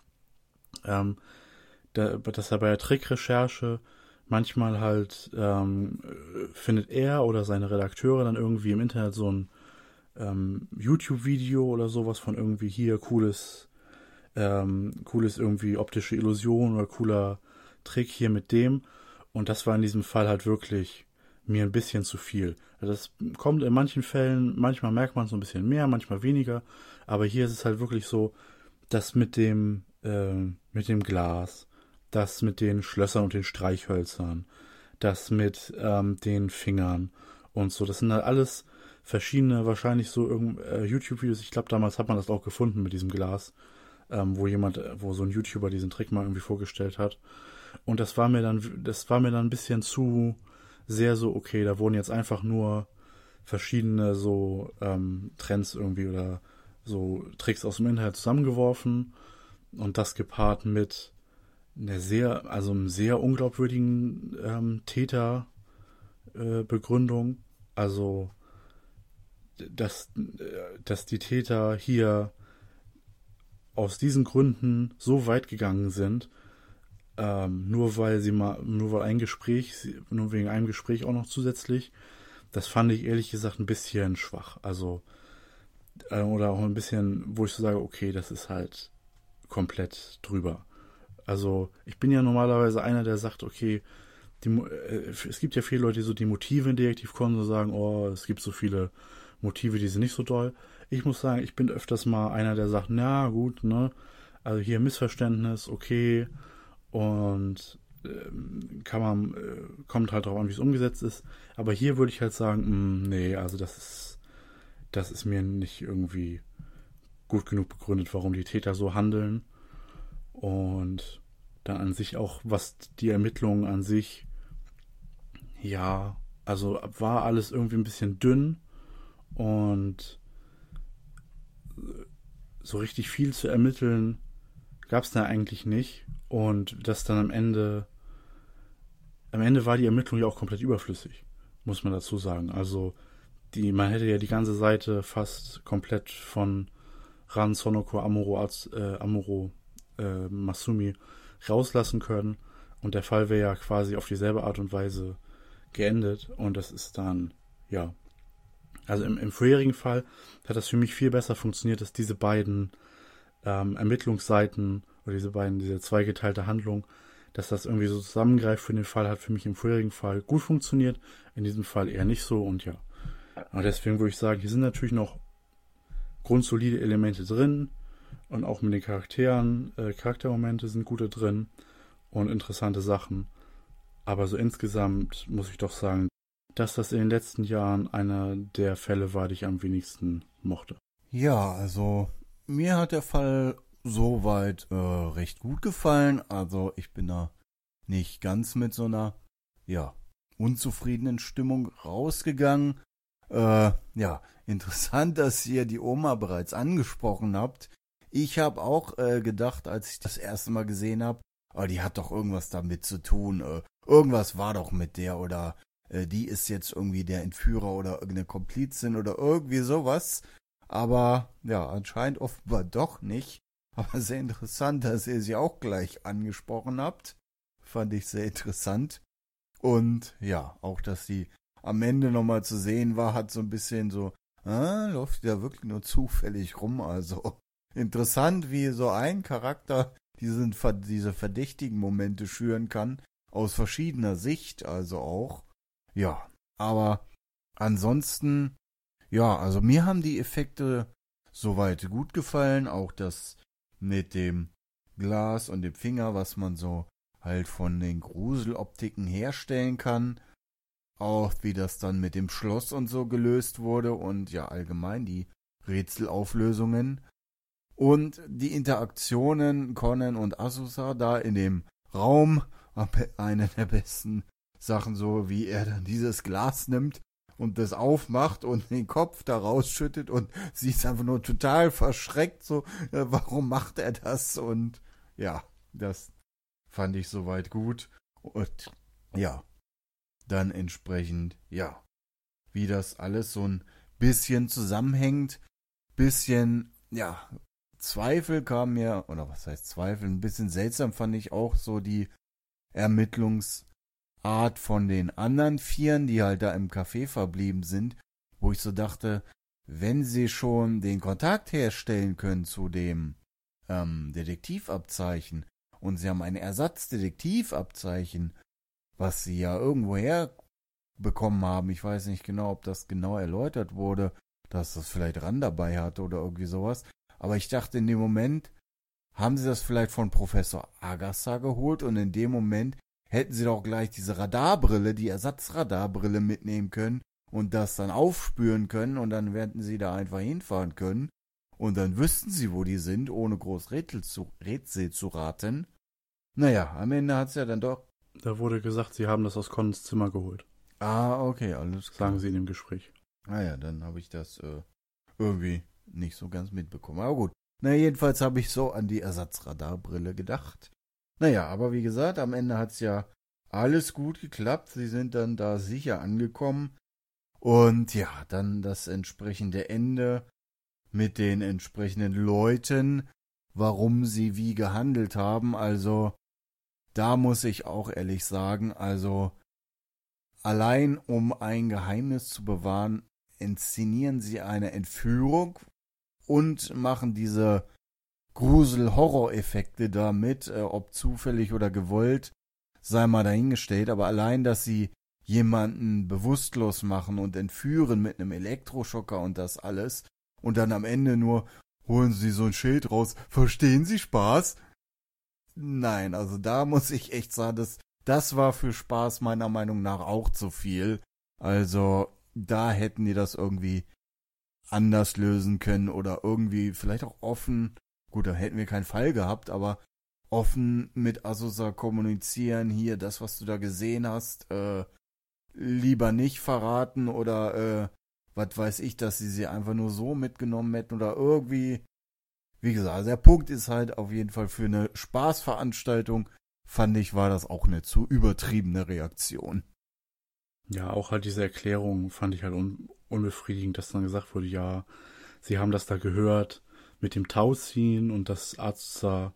Dass er bei der Trickrecherche manchmal halt findet er oder seine Redakteure dann irgendwie im Internet so ein YouTube-Video oder sowas von irgendwie hier cooles irgendwie optische Illusion oder cooler Trick hier mit dem. Und das war in diesem Fall halt wirklich mir ein bisschen zu viel. Also das kommt in manchen Fällen, manchmal merkt man es so ein bisschen mehr, manchmal weniger. Aber hier ist es halt wirklich so, das mit dem Glas, das mit den Schlössern und den Streichhölzern, das mit den Fingern und so. Das sind halt alles verschiedene, wahrscheinlich so YouTube-Videos. Ich glaube, damals hat man das auch gefunden mit diesem Glas, wo so ein YouTuber diesen Trick mal irgendwie vorgestellt hat. Und das war mir dann ein bisschen zu sehr so, okay, da wurden jetzt einfach nur verschiedene so Trends irgendwie oder so Tricks aus dem Internet zusammengeworfen und das gepaart mit einem sehr unglaubwürdigen Täterbegründung. Also, dass die Täter hier aus diesen Gründen so weit gegangen sind, nur wegen einem Gespräch auch noch zusätzlich, das fand ich ehrlich gesagt ein bisschen schwach. Also, oder auch ein bisschen, wo ich so sage, okay, das ist halt komplett drüber. Also, ich bin ja normalerweise einer, der sagt, okay, es gibt ja viele Leute, die so die Motive in Detektiv Conan so sagen, oh, es gibt so viele Motive, die sind nicht so doll. Ich muss sagen, ich bin öfters mal einer, der sagt, na gut, ne, also hier Missverständnis, okay, und kommt halt darauf an, wie es umgesetzt ist. Aber hier würde ich halt sagen, nee, also das ist mir nicht irgendwie gut genug begründet, warum die Täter so handeln. Und dann an sich auch, was die Ermittlungen an sich, ja, also war alles irgendwie ein bisschen dünn und so richtig viel zu ermitteln gab es da eigentlich nicht. Und das dann am Ende war die Ermittlung ja auch komplett überflüssig, muss man dazu sagen. Also man hätte ja die ganze Seite fast komplett von Ran, Sonoko, Amuro, Masumi rauslassen können und der Fall wäre ja quasi auf dieselbe Art und Weise geendet und das ist dann, ja, also im vorherigen Fall hat das für mich viel besser funktioniert, dass diese beiden Ermittlungsseiten oder diese zweigeteilte Handlung, dass das irgendwie so zusammengreift für den Fall, hat für mich im vorherigen Fall gut funktioniert, in diesem Fall eher nicht so und ja. Und deswegen würde ich sagen, hier sind natürlich noch grundsolide Elemente drin und auch mit den Charakteren, Charaktermomente sind gute drin und interessante Sachen. Aber so insgesamt muss ich doch sagen, dass das in den letzten Jahren einer der Fälle war, die ich am wenigsten mochte. Ja, also mir hat der Fall soweit recht gut gefallen. Also ich bin da nicht ganz mit so einer, ja, unzufriedenen Stimmung rausgegangen. Ja, interessant, dass ihr die Oma bereits angesprochen habt. Ich habe auch gedacht, als ich das erste Mal gesehen habe, oh, die hat doch irgendwas damit zu tun. Irgendwas war doch mit der oder die ist jetzt irgendwie der Entführer oder irgendeine Komplizin oder irgendwie sowas. Aber ja, anscheinend offenbar doch nicht. Aber sehr interessant, dass ihr sie auch gleich angesprochen habt. Fand ich sehr interessant. Und ja, auch, dass sie am Ende nochmal zu sehen war, hat so ein bisschen so, läuft ja wirklich nur zufällig rum. Also interessant, wie so ein Charakter diese verdächtigen Momente schüren kann. aus verschiedener Sicht, also auch. Ja, aber ansonsten, ja, also mir haben die Effekte soweit gut gefallen, auch das mit dem Glas und dem Finger, was man so halt von den Gruseloptiken herstellen kann. Auch wie das dann mit dem Schloss und so gelöst wurde und ja allgemein die Rätselauflösungen. Und die Interaktionen Conan und Azusa da in dem Raum, eine der besten Sachen, so wie er dann dieses Glas nimmt und das aufmacht und den Kopf da rausschüttet und sie ist einfach nur total verschreckt, so, warum macht er das? Und ja, das fand ich soweit gut. Und ja, dann entsprechend, ja, wie das alles so ein bisschen zusammenhängt, bisschen, ja, Zweifel kam mir, oder was heißt Zweifel, ein bisschen seltsam fand ich auch so die Ermittlungsart von den anderen Vieren, die halt da im Café verblieben sind, wo ich so dachte, wenn sie schon den Kontakt herstellen können zu dem Detektivabzeichen und sie haben ein Ersatzdetektivabzeichen, was sie ja irgendwoher bekommen haben, ich weiß nicht genau, ob das genau erläutert wurde, dass das vielleicht Ran dabei hatte oder irgendwie sowas, aber ich dachte in dem Moment, haben sie das vielleicht von Professor Agassi geholt und in dem Moment hätten sie doch gleich diese Radarbrille, die Ersatzradarbrille mitnehmen können und das dann aufspüren können und dann hätten sie da einfach hinfahren können und dann wüssten sie, wo die sind, ohne groß Rätsel zu raten. Naja, am Ende hat es ja dann doch... Da wurde gesagt, sie haben das aus Conans Zimmer geholt. Ah, okay, alles klar. Sagen sie in dem Gespräch. Ah ja, dann habe ich das irgendwie nicht so ganz mitbekommen. Aber gut. Na, jedenfalls habe ich so an die Ersatzradarbrille gedacht. Naja, aber wie gesagt, am Ende hat es ja alles gut geklappt. Sie sind dann da sicher angekommen. Und ja, dann das entsprechende Ende mit den entsprechenden Leuten, warum sie wie gehandelt haben. Also, da muss ich auch ehrlich sagen, also allein um ein Geheimnis zu bewahren, inszenieren sie eine Entführung und machen diese Grusel-Horror-Effekte damit, ob zufällig oder gewollt, sei mal dahingestellt, aber allein, dass sie jemanden bewusstlos machen und entführen mit einem Elektroschocker und das alles und dann am Ende nur holen sie so ein Schild raus, verstehen Sie Spaß? Nein, also da muss ich echt sagen, das war für Spaß meiner Meinung nach auch zu viel. Also da hätten die das irgendwie anders lösen können oder irgendwie vielleicht auch offen, gut, da hätten wir keinen Fall gehabt, aber offen mit Azusa kommunizieren, hier, das, was du da gesehen hast, lieber nicht verraten oder was weiß ich, dass sie einfach nur so mitgenommen hätten oder irgendwie, wie gesagt, also der Punkt ist halt auf jeden Fall für eine Spaßveranstaltung, fand ich, war das auch eine zu übertriebene Reaktion. Ja, auch halt diese Erklärung fand ich halt unbefriedigend, dass dann gesagt wurde, ja, sie haben das da gehört mit dem Tauziehen und dass Azusa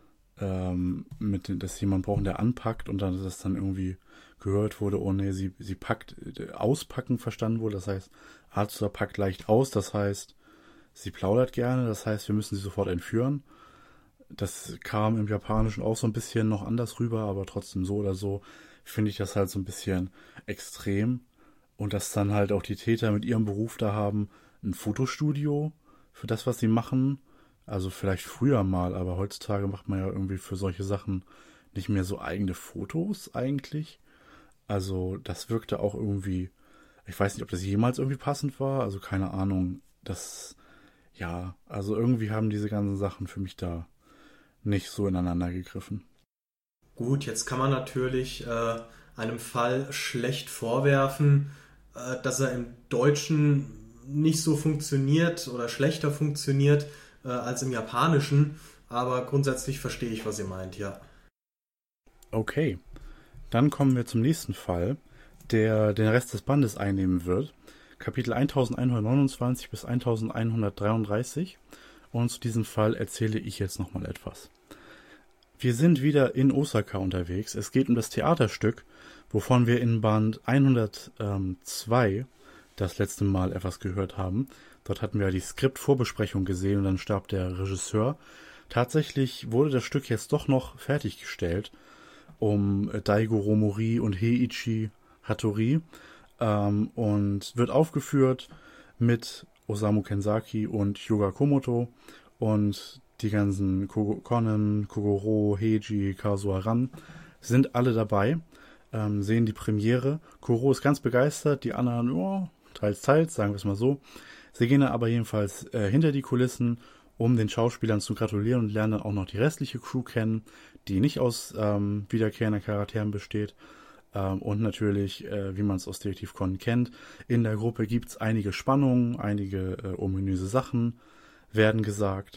dass jemand braucht, der anpackt und dann, dass das dann irgendwie gehört wurde, oh ne, sie packt, auspacken verstanden wurde, das heißt, Azusa packt leicht aus, das heißt, sie plaudert gerne, das heißt, wir müssen sie sofort entführen. Das kam im Japanischen auch so ein bisschen noch anders rüber, aber trotzdem so oder so finde ich das halt so ein bisschen extrem. Und dass dann halt auch die Täter mit ihrem Beruf da haben, ein Fotostudio für das, was sie machen. Also vielleicht früher mal, aber heutzutage macht man ja irgendwie für solche Sachen nicht mehr so eigene Fotos eigentlich. Also das wirkte auch irgendwie, ich weiß nicht, ob das jemals irgendwie passend war, also keine Ahnung. Ja, also irgendwie haben diese ganzen Sachen für mich da nicht so ineinander gegriffen. Gut, jetzt kann man natürlich einem Fall schlecht vorwerfen, dass er im Deutschen nicht so funktioniert oder schlechter funktioniert als im Japanischen, aber grundsätzlich verstehe ich, was ihr meint, ja. Okay, dann kommen wir zum nächsten Fall, der den Rest des Bandes einnehmen wird. Kapitel 1129 bis 1133. Und zu diesem Fall erzähle ich jetzt nochmal etwas. Wir sind wieder in Osaka unterwegs. Es geht um das Theaterstück, wovon wir in Band 102 das letzte Mal etwas gehört haben. Dort hatten wir die Skriptvorbesprechung gesehen und dann starb der Regisseur. Tatsächlich wurde das Stück jetzt doch noch fertiggestellt um Daigoro Mori und Heiichi Hattori und wird aufgeführt mit Osamu Kenzaki und Hyuga Komoto und die ganzen Konnen, Kogoro, Heiji, Kazuo Ran sind alle dabei, sehen die Premiere. Koro ist ganz begeistert, die anderen, teils, sagen wir es mal so. Sie gehen dann aber jedenfalls hinter die Kulissen, um den Schauspielern zu gratulieren und lernen dann auch noch die restliche Crew kennen, die nicht aus wiederkehrenden Charakteren besteht. Und natürlich, wie man es aus Detektiv Conan kennt, in der Gruppe gibt es einige Spannungen, einige ominöse Sachen werden gesagt.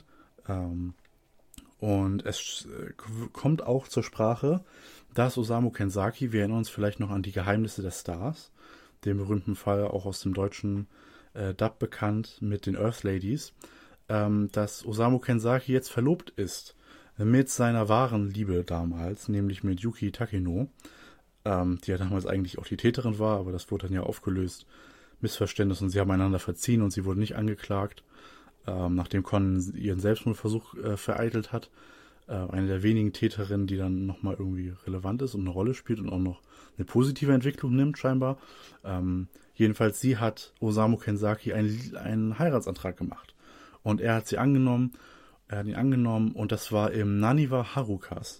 Und es kommt auch zur Sprache, dass Osamu Kenzaki, wir erinnern uns vielleicht noch an die Geheimnisse der Stars, den berühmten Fall auch aus dem deutschen Dub bekannt mit den Earth Ladies, dass Osamu Kenzaki jetzt verlobt ist mit seiner wahren Liebe damals, nämlich mit Yuki Takeno, die ja damals eigentlich auch die Täterin war, aber das wurde dann ja aufgelöst. Missverständnis und sie haben einander verziehen und sie wurde nicht angeklagt, nachdem Conan ihren Selbstmordversuch vereitelt hat. Eine der wenigen Täterinnen, die dann nochmal irgendwie relevant ist und eine Rolle spielt und auch noch eine positive Entwicklung nimmt, scheinbar. Jedenfalls, sie hat Osamu Kenzaki einen Heiratsantrag gemacht. Und er hat ihn angenommen und das war im Naniwa Harukas,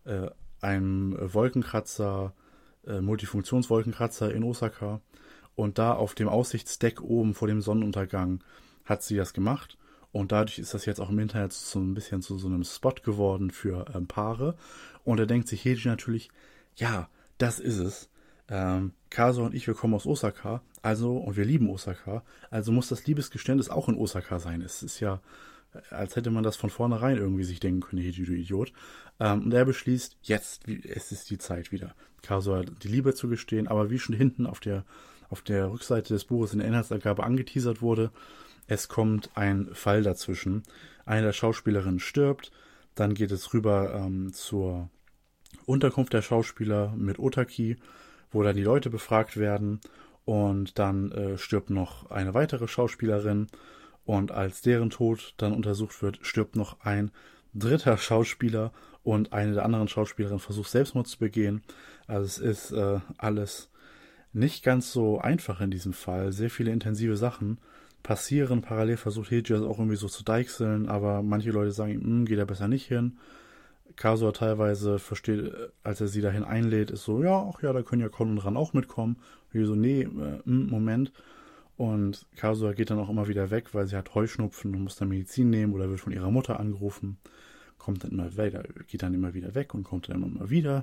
einem Wolkenkratzer, Multifunktionswolkenkratzer in Osaka. Und da auf dem Aussichtsdeck oben vor dem Sonnenuntergang hat sie das gemacht. Und dadurch ist das jetzt auch im Internet so ein bisschen zu so einem Spot geworden für Paare. Und da denkt sich Heiji natürlich, ja, das ist es. Kazuo und ich, wir kommen aus Osaka, und wir lieben Osaka, also muss das Liebesgeständnis auch in Osaka sein. Es ist ja, als hätte man das von vornherein irgendwie sich denken können, Heiji, du Idiot. Und er beschließt, jetzt, es ist die Zeit wieder, Kazuo die Liebe zu gestehen, aber wie schon hinten auf der Rückseite des Buches in der Inhaltsangabe angeteasert wurde, es kommt ein Fall dazwischen. Eine der Schauspielerinnen stirbt, dann geht es rüber zur Unterkunft der Schauspieler mit Otaki, wo dann die Leute befragt werden und dann stirbt noch eine weitere Schauspielerin und als deren Tod dann untersucht wird, stirbt noch ein dritter Schauspieler und eine der anderen Schauspielerinnen versucht Selbstmord zu begehen. Also es ist alles nicht ganz so einfach in diesem Fall. Sehr viele intensive Sachen passieren. Parallel versucht Heiji das auch irgendwie so zu deichseln, aber manche Leute sagen ihm, geht er besser nicht hin. Kazuo teilweise versteht, als er sie dahin einlädt, ist so, ja, ach ja, da können ja Conan und Ran auch mitkommen. Und so, nee, Moment. Und Kazuo geht dann auch immer wieder weg, weil sie hat Heuschnupfen und muss dann Medizin nehmen oder wird von ihrer Mutter angerufen. Kommt dann immer weiter, geht dann immer wieder weg und kommt dann immer wieder.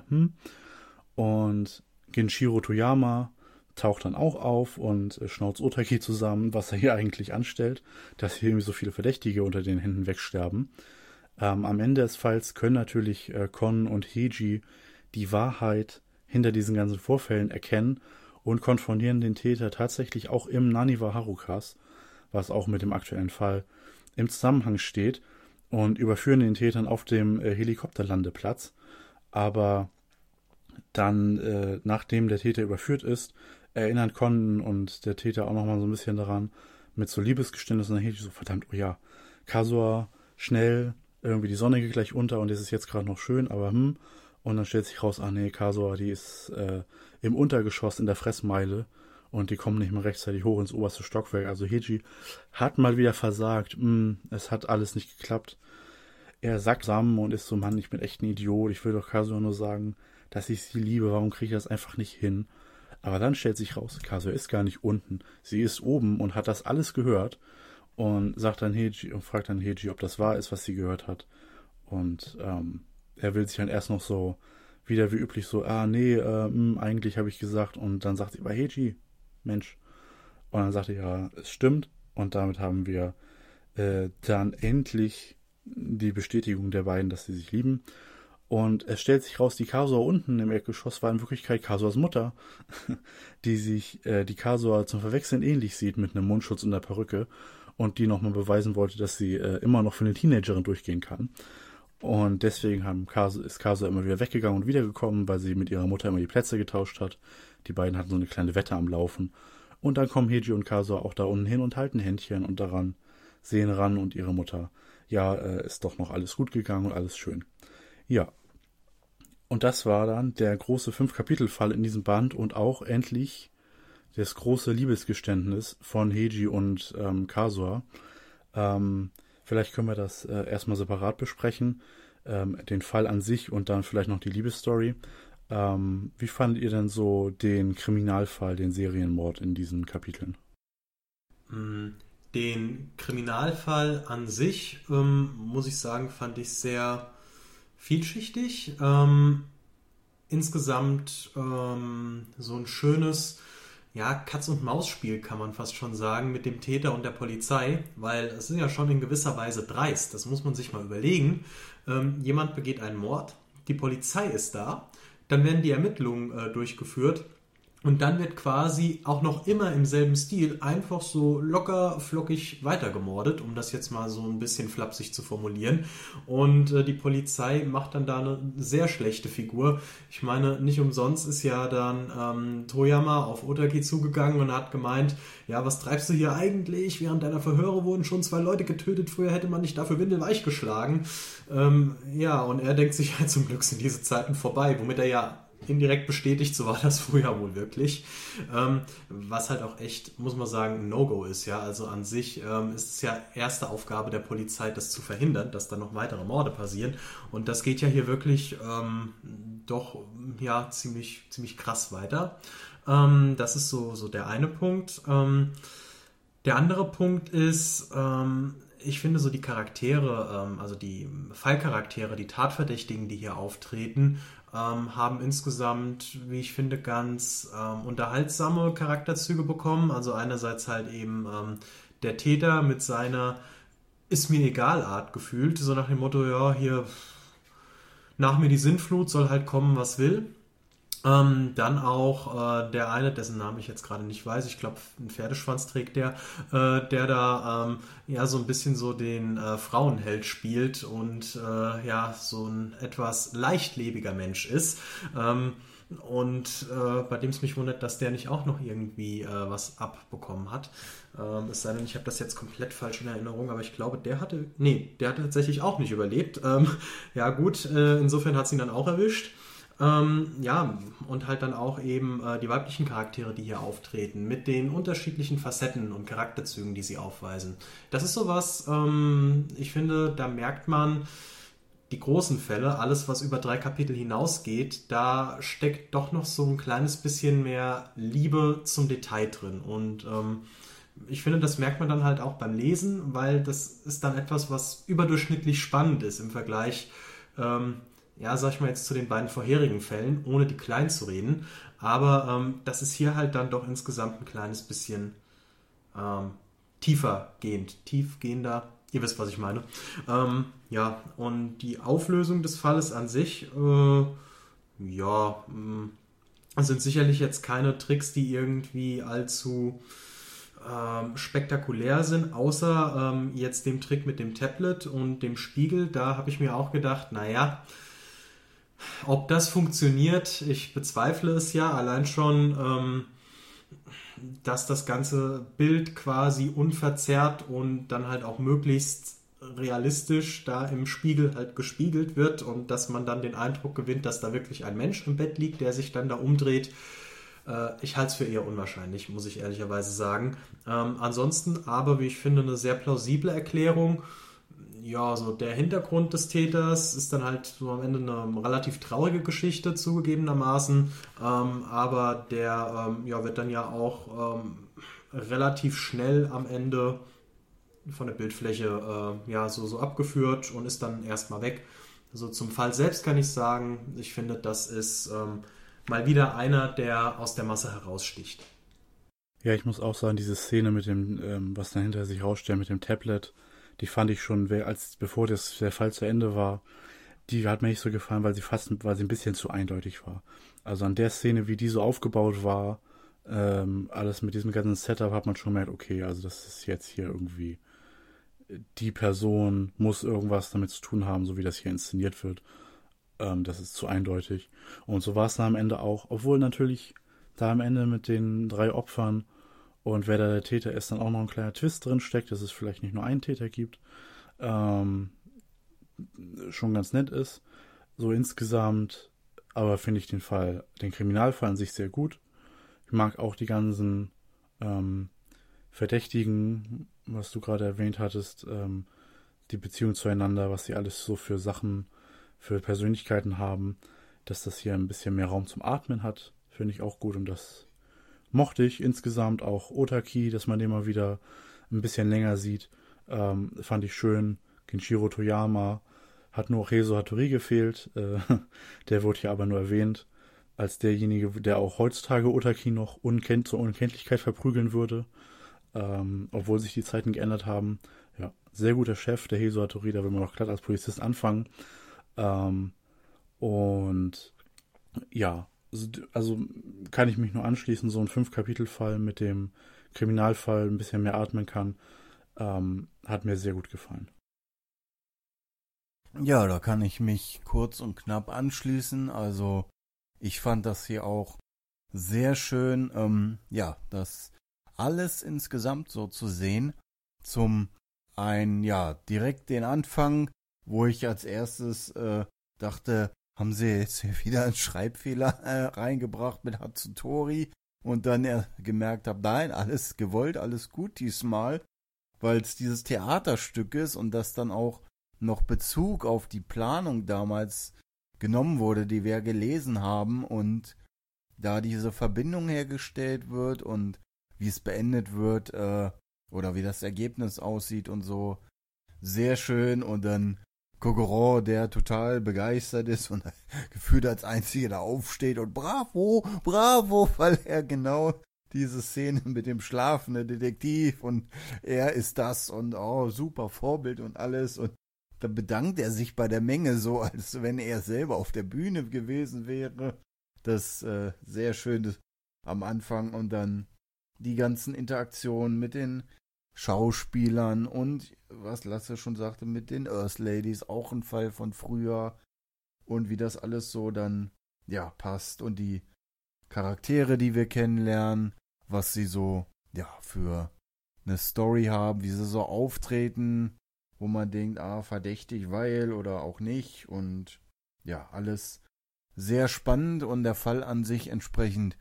Und Genshiro Toyama taucht dann auch auf und schnauzt Otaki zusammen, was er hier eigentlich anstellt, dass hier irgendwie so viele Verdächtige unter den Händen wegsterben. Am Ende des Falls können natürlich Kon und Heiji die Wahrheit hinter diesen ganzen Vorfällen erkennen und konfrontieren den Täter tatsächlich auch im Naniwa Harukas, was auch mit dem aktuellen Fall im Zusammenhang steht, und überführen den Tätern auf dem Helikopterlandeplatz. Aber dann, nachdem der Täter überführt ist, erinnern Kon und der Täter auch nochmal so ein bisschen daran, mit so Liebesgeständnissen, und dann Heiji so, verdammt, oh ja, Kazuo, schnell, irgendwie die Sonne geht gleich unter und es ist jetzt gerade noch schön, aber und dann stellt sich raus, nee, Kazuo, die ist im Untergeschoss in der Fressmeile und die kommen nicht mehr rechtzeitig hoch ins oberste Stockwerk. Also Heiji hat mal wieder versagt, es hat alles nicht geklappt. Er sackt zusammen und ist so, Mann, ich bin echt ein Idiot, ich will doch Kazuo nur sagen, dass ich sie liebe, warum kriege ich das einfach nicht hin? Aber dann stellt sich raus, Kazuo ist gar nicht unten, sie ist oben und hat das alles gehört. Und fragt dann Heiji, ob das wahr ist, was sie gehört hat. Und er will sich dann erst noch so, wieder wie üblich so, eigentlich habe ich gesagt. Und dann sagt sie, aber Heiji, Mensch. Und dann sagt er, ja, es stimmt. Und damit haben wir dann endlich die Bestätigung der beiden, dass sie sich lieben. Und es stellt sich raus, die Kazuo unten im Erdgeschoss war in Wirklichkeit Kazuos Mutter, die Kazuo zum Verwechseln ähnlich sieht mit einem Mundschutz und einer Perücke. Und die nochmal beweisen wollte, dass sie immer noch für eine Teenagerin durchgehen kann. Und deswegen ist Kazuo immer wieder weggegangen und wiedergekommen, weil sie mit ihrer Mutter immer die Plätze getauscht hat. Die beiden hatten so eine kleine Wette am Laufen. Und dann kommen Heiji und Kazuo auch da unten hin und halten Händchen und sehen Ran und ihre Mutter. Ja, ist doch noch alles gut gegangen und alles schön. Ja. Und das war dann der große 5-Kapitel-Fall in diesem Band und auch endlich das große Liebesgeständnis von Heiji und Kazuha. Vielleicht können wir das erstmal separat besprechen, den Fall an sich und dann vielleicht noch die Liebesstory. Wie fandet ihr denn so den Kriminalfall, den Serienmord in diesen Kapiteln? Den Kriminalfall an sich, muss ich sagen, fand ich sehr vielschichtig. Insgesamt so ein schönes, ja, Katz-und-Maus-Spiel kann man fast schon sagen, mit dem Täter und der Polizei, weil es ist ja schon in gewisser Weise dreist, das muss man sich mal überlegen. Jemand begeht einen Mord, die Polizei ist da, dann werden die Ermittlungen durchgeführt und dann wird quasi auch noch immer im selben Stil einfach so locker flockig weitergemordet, um das jetzt mal so ein bisschen flapsig zu formulieren. Und die Polizei macht dann da eine sehr schlechte Figur. Ich meine, nicht umsonst ist ja dann Toyama auf Otaki zugegangen und hat gemeint, ja, was treibst du hier eigentlich? Während deiner Verhöre wurden schon 2 Leute getötet, früher hätte man nicht dafür windelweich geschlagen. Ja, und er denkt sich halt, zum Glück sind diese Zeiten vorbei, womit er ja indirekt bestätigt, so war das früher wohl wirklich. Was halt auch echt, muss man sagen, ein No-Go ist. Ja, also an sich ist es ja erste Aufgabe der Polizei, das zu verhindern, dass dann noch weitere Morde passieren. Und das geht ja hier wirklich doch ja ziemlich krass weiter. Das ist so der eine Punkt. Der andere Punkt ist, ich finde so die Charaktere, also die Fallcharaktere, die Tatverdächtigen, die hier auftreten, haben insgesamt, wie ich finde, ganz unterhaltsame Charakterzüge bekommen. Also einerseits halt eben der Täter mit seiner ist mir egal Art gefühlt, so nach dem Motto, ja, hier nach mir die Sintflut, soll halt kommen, was will. Dann auch der eine, dessen Namen ich jetzt gerade nicht weiß, ich glaube, einen Pferdeschwanz trägt der da ja so ein bisschen so den Frauenheld spielt und ja so ein etwas leichtlebiger Mensch ist. Und bei dem es mich wundert, dass der nicht auch noch irgendwie was abbekommen hat. Es sei denn, ich habe das jetzt komplett falsch in Erinnerung, aber ich glaube, der hatte tatsächlich auch nicht überlebt. Ja gut, insofern hat es ihn dann auch erwischt. Ja, und halt dann auch eben die weiblichen Charaktere, die hier auftreten, mit den unterschiedlichen Facetten und Charakterzügen, die sie aufweisen. Das ist sowas, ich finde, da merkt man die großen Fälle, alles, was über 3 Kapitel hinausgeht, da steckt doch noch so ein kleines bisschen mehr Liebe zum Detail drin. Und ich finde, das merkt man dann halt auch beim Lesen, weil das ist dann etwas, was überdurchschnittlich spannend ist im Vergleich ja, sag ich mal jetzt zu den beiden vorherigen Fällen, ohne die klein zu reden. Aber das ist hier halt dann doch insgesamt ein kleines bisschen tiefgehender. Ihr wisst, was ich meine. Ja, und die Auflösung des Falles an sich, ja, sind sicherlich jetzt keine Tricks, die irgendwie allzu spektakulär sind, außer jetzt dem Trick mit dem Tablet und dem Spiegel. Da habe ich mir auch gedacht, naja, ob das funktioniert, ich bezweifle es ja. Allein schon, dass das ganze Bild quasi unverzerrt und dann halt auch möglichst realistisch da im Spiegel halt gespiegelt wird und dass man dann den Eindruck gewinnt, dass da wirklich ein Mensch im Bett liegt, der sich dann da umdreht. Ich halte es für eher unwahrscheinlich, muss ich ehrlicherweise sagen. Ansonsten aber, wie ich finde, eine sehr plausible Erklärung. Ja, so der Hintergrund des Täters ist dann halt so am Ende eine relativ traurige Geschichte zugegebenermaßen, aber der ja, wird dann ja auch relativ schnell am Ende von der Bildfläche ja, so abgeführt und ist dann erstmal weg. Also zum Fall selbst kann ich sagen, ich finde, das ist mal wieder einer, der aus der Masse heraussticht. Ja, ich muss auch sagen, diese Szene mit dem, was dann hinter sich rausstellt mit dem Tablet, die fand ich schon, bevor der Fall zu Ende war, die hat mir nicht so gefallen, weil sie ein bisschen zu eindeutig war. Also an der Szene, wie die so aufgebaut war, alles mit diesem ganzen Setup hat man schon gemerkt, okay, also das ist jetzt hier irgendwie, die Person muss irgendwas damit zu tun haben, so wie das hier inszeniert wird. Das ist zu eindeutig. Und so war es dann am Ende auch, obwohl natürlich da am Ende mit den 3 Opfern und wer da der Täter ist, dann auch noch ein kleiner Twist drin steckt, dass es vielleicht nicht nur einen Täter gibt, schon ganz nett ist. So insgesamt aber finde ich den Kriminalfall an sich sehr gut. Ich mag auch die ganzen Verdächtigen, was du gerade erwähnt hattest, die Beziehung zueinander, was sie alles so für Sachen, für Persönlichkeiten haben, dass das hier ein bisschen mehr Raum zum Atmen hat, finde ich auch gut und das mochte ich insgesamt. Auch Otaki, dass man den mal wieder ein bisschen länger sieht, fand ich schön. Kenshiro Toyama hat nur Heizo Hattori gefehlt, der wurde hier aber nur erwähnt als derjenige, der auch heutzutage Otaki noch zur Unkenntlichkeit verprügeln würde, obwohl sich die Zeiten geändert haben. Ja, sehr guter Chef, der Heizo Hattori, da will man auch glatt als Polizist anfangen. Und ja, also kann ich mich nur anschließen, so ein 5-Kapitel-Fall mit dem Kriminalfall ein bisschen mehr atmen kann, hat mir sehr gut gefallen. Ja, da kann ich mich kurz und knapp anschließen. Also ich fand das hier auch sehr schön, das alles insgesamt so zu sehen. Direkt den Anfang, wo ich als erstes dachte, haben sie jetzt hier wieder einen Schreibfehler reingebracht mit Hatsutori und dann gemerkt habe, nein, alles gewollt, alles gut diesmal, weil es dieses Theaterstück ist und das dann auch noch Bezug auf die Planung damals genommen wurde, die wir gelesen haben und da diese Verbindung hergestellt wird und wie es beendet wird oder wie das Ergebnis aussieht und so, sehr schön und dann Kogoro, der total begeistert ist und gefühlt als einziger da aufsteht und bravo, bravo, weil er genau diese Szene mit dem schlafenden Detektiv und er ist das und super Vorbild und alles und dann bedankt er sich bei der Menge so, als wenn er selber auf der Bühne gewesen wäre. Das sehr schön am Anfang und dann die ganzen Interaktionen mit den Schauspielern und, was Lasse schon sagte, mit den Earth Ladies, auch ein Fall von früher und wie das alles so dann, passt und die Charaktere, die wir kennenlernen, was sie so, für eine Story haben, wie sie so auftreten, wo man denkt, verdächtig, weil oder auch nicht und alles sehr spannend und der Fall an sich entsprechend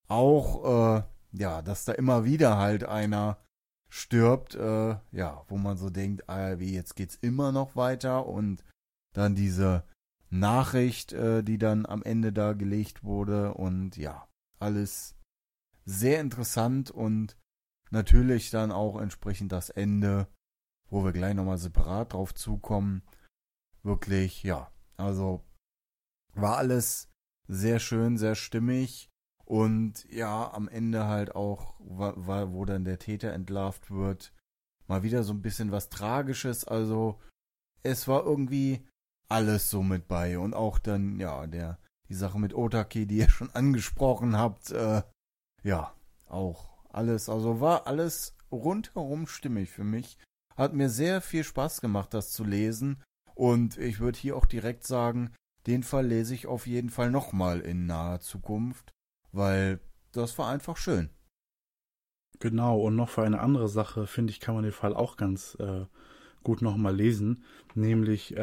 auch, dass da immer wieder halt einer stirbt, wo man so denkt, wie jetzt geht's immer noch weiter und dann diese Nachricht, die dann am Ende da gelegt wurde und alles sehr interessant und natürlich dann auch entsprechend das Ende, wo wir gleich nochmal separat drauf zukommen, wirklich, also war alles sehr schön, sehr stimmig. Und am Ende halt auch, wo dann der Täter entlarvt wird, mal wieder so ein bisschen was Tragisches. Also es war irgendwie alles so mit bei. Und auch dann, die Sache mit Otaki, die ihr schon angesprochen habt, auch alles. Also war alles rundherum stimmig für mich. Hat mir sehr viel Spaß gemacht, das zu lesen. Und ich würde hier auch direkt sagen, den Fall lese ich auf jeden Fall nochmal in naher Zukunft. Weil das war einfach schön. Genau, und noch für eine andere Sache, finde ich, kann man den Fall auch ganz gut nochmal lesen, nämlich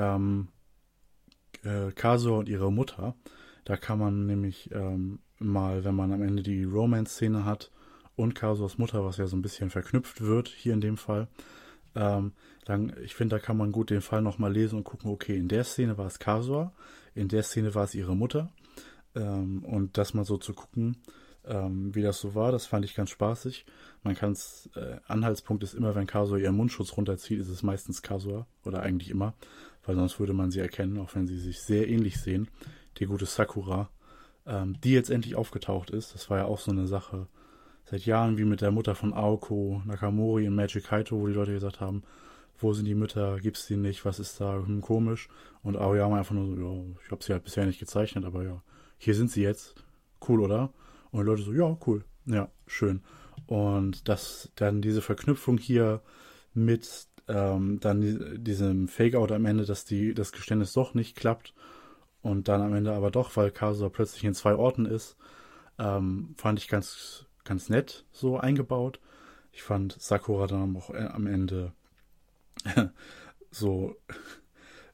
Kazuha und ihre Mutter. Da kann man nämlich mal, wenn man am Ende die Romance-Szene hat und Kazuhas Mutter, was ja so ein bisschen verknüpft wird, hier in dem Fall, ich finde, da kann man gut den Fall nochmal lesen und gucken, okay, in der Szene war es Kazuha, in der Szene war es ihre Mutter. Und das mal so zu gucken, wie das so war, das fand ich ganz spaßig. Man kann Anhaltspunkt ist immer, wenn Kazuha ihren Mundschutz runterzieht, ist es meistens Kazuha, oder eigentlich immer, weil sonst würde man sie erkennen, auch wenn sie sich sehr ähnlich sehen. Die gute Sakura, die jetzt endlich aufgetaucht ist, das war ja auch so eine Sache seit Jahren, wie mit der Mutter von Aoko Nakamori in Magic Kaito, wo die Leute gesagt haben, wo sind die Mütter, gibt's die nicht, was ist da, komisch. Und Aoyama einfach nur so, ich habe sie halt bisher nicht gezeichnet, aber hier sind sie jetzt. Cool, oder? Und die Leute so, ja, cool. Ja, schön. Und dann diese Verknüpfung hier mit dann diesem Fake-Out am Ende, dass das Geständnis doch nicht klappt und dann am Ende aber doch, weil Kazuha plötzlich in 2 Orten ist, fand ich ganz, ganz nett so eingebaut. Ich fand Sakura dann auch am Ende so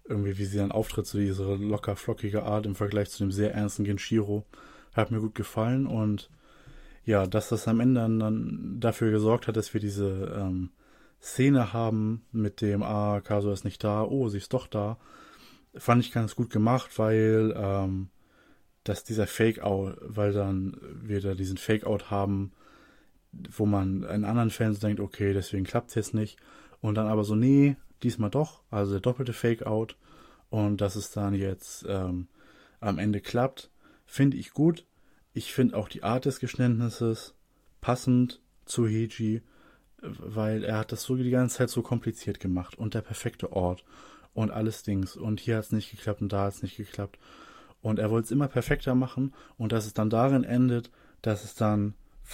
Irgendwie, wie sie dann auftritt, so diese locker flockige Art im Vergleich zu dem sehr ernsten Genshiro, hat mir gut gefallen. Und ja, dass das am Ende dann dafür gesorgt hat, dass wir diese Szene haben mit dem, Kazuha ist nicht da, oh, sie ist doch da, fand ich ganz gut gemacht, weil dass dieser Fake-Out, weil dann wir da diesen Fake-Out haben, wo man in anderen Fällen so denkt, okay, deswegen klappt es jetzt nicht. Und dann aber so, nee, diesmal doch, also der doppelte Fake-Out. Und dass es dann jetzt am Ende klappt, finde ich gut. Ich finde auch die Art des Geständnisses passend zu Heiji, weil er hat das so die ganze Zeit so kompliziert gemacht und der perfekte Ort und alles Dings. Und hier hat es nicht geklappt und da hat es nicht geklappt. Und er wollte es immer perfekter machen und dass es dann darin endet, dass es dann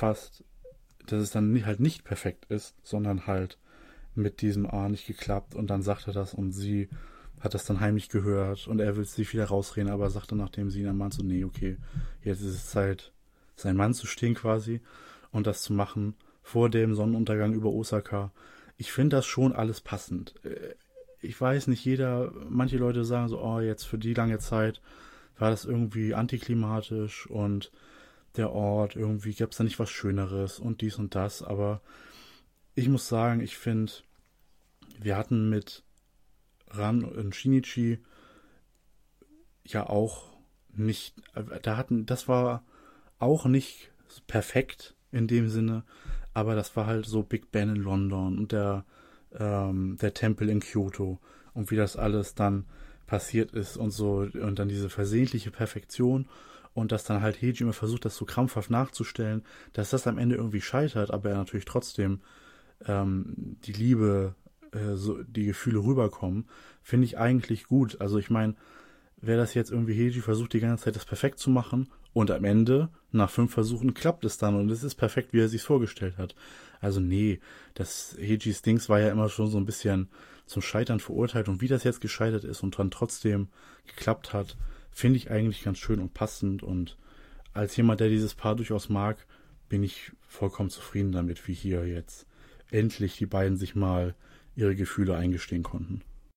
halt nicht perfekt ist, sondern halt mit diesem nicht geklappt und dann sagt er das und sie hat das dann heimlich gehört und er will sich wieder rausreden, aber sagt dann, nachdem sie ihn ermahnt, so, nee, okay, jetzt ist es Zeit, sein Mann zu stehen quasi und das zu machen vor dem Sonnenuntergang über Osaka. Ich finde das schon alles passend. Ich weiß nicht, manche Leute sagen so, jetzt für die lange Zeit war das irgendwie antiklimatisch und der Ort, irgendwie gab es da nicht was Schöneres und dies und das, aber ich muss sagen, ich finde, wir hatten mit Ran und Shinichi ja auch nicht, das war auch nicht perfekt in dem Sinne, aber das war halt so Big Ben in London und der Tempel in Kyoto und wie das alles dann passiert ist und so und dann diese versehentliche Perfektion und dass dann halt Heiji immer versucht, das so krampfhaft nachzustellen, dass das am Ende irgendwie scheitert, aber er natürlich trotzdem die Liebe, die Gefühle rüberkommen, finde ich eigentlich gut. Also ich meine, wäre das jetzt irgendwie Heiji versucht die ganze Zeit das perfekt zu machen und am Ende, nach 5 Versuchen, klappt es dann und es ist perfekt, wie er sich vorgestellt hat. Also nee, das Heijis Dings war ja immer schon so ein bisschen zum Scheitern verurteilt und wie das jetzt gescheitert ist und dann trotzdem geklappt hat, finde ich eigentlich ganz schön und passend und als jemand, der dieses Paar durchaus mag, bin ich vollkommen zufrieden damit, wie hier jetzt endlich die beiden sich mal ihre Gefühle eingestehen konnten.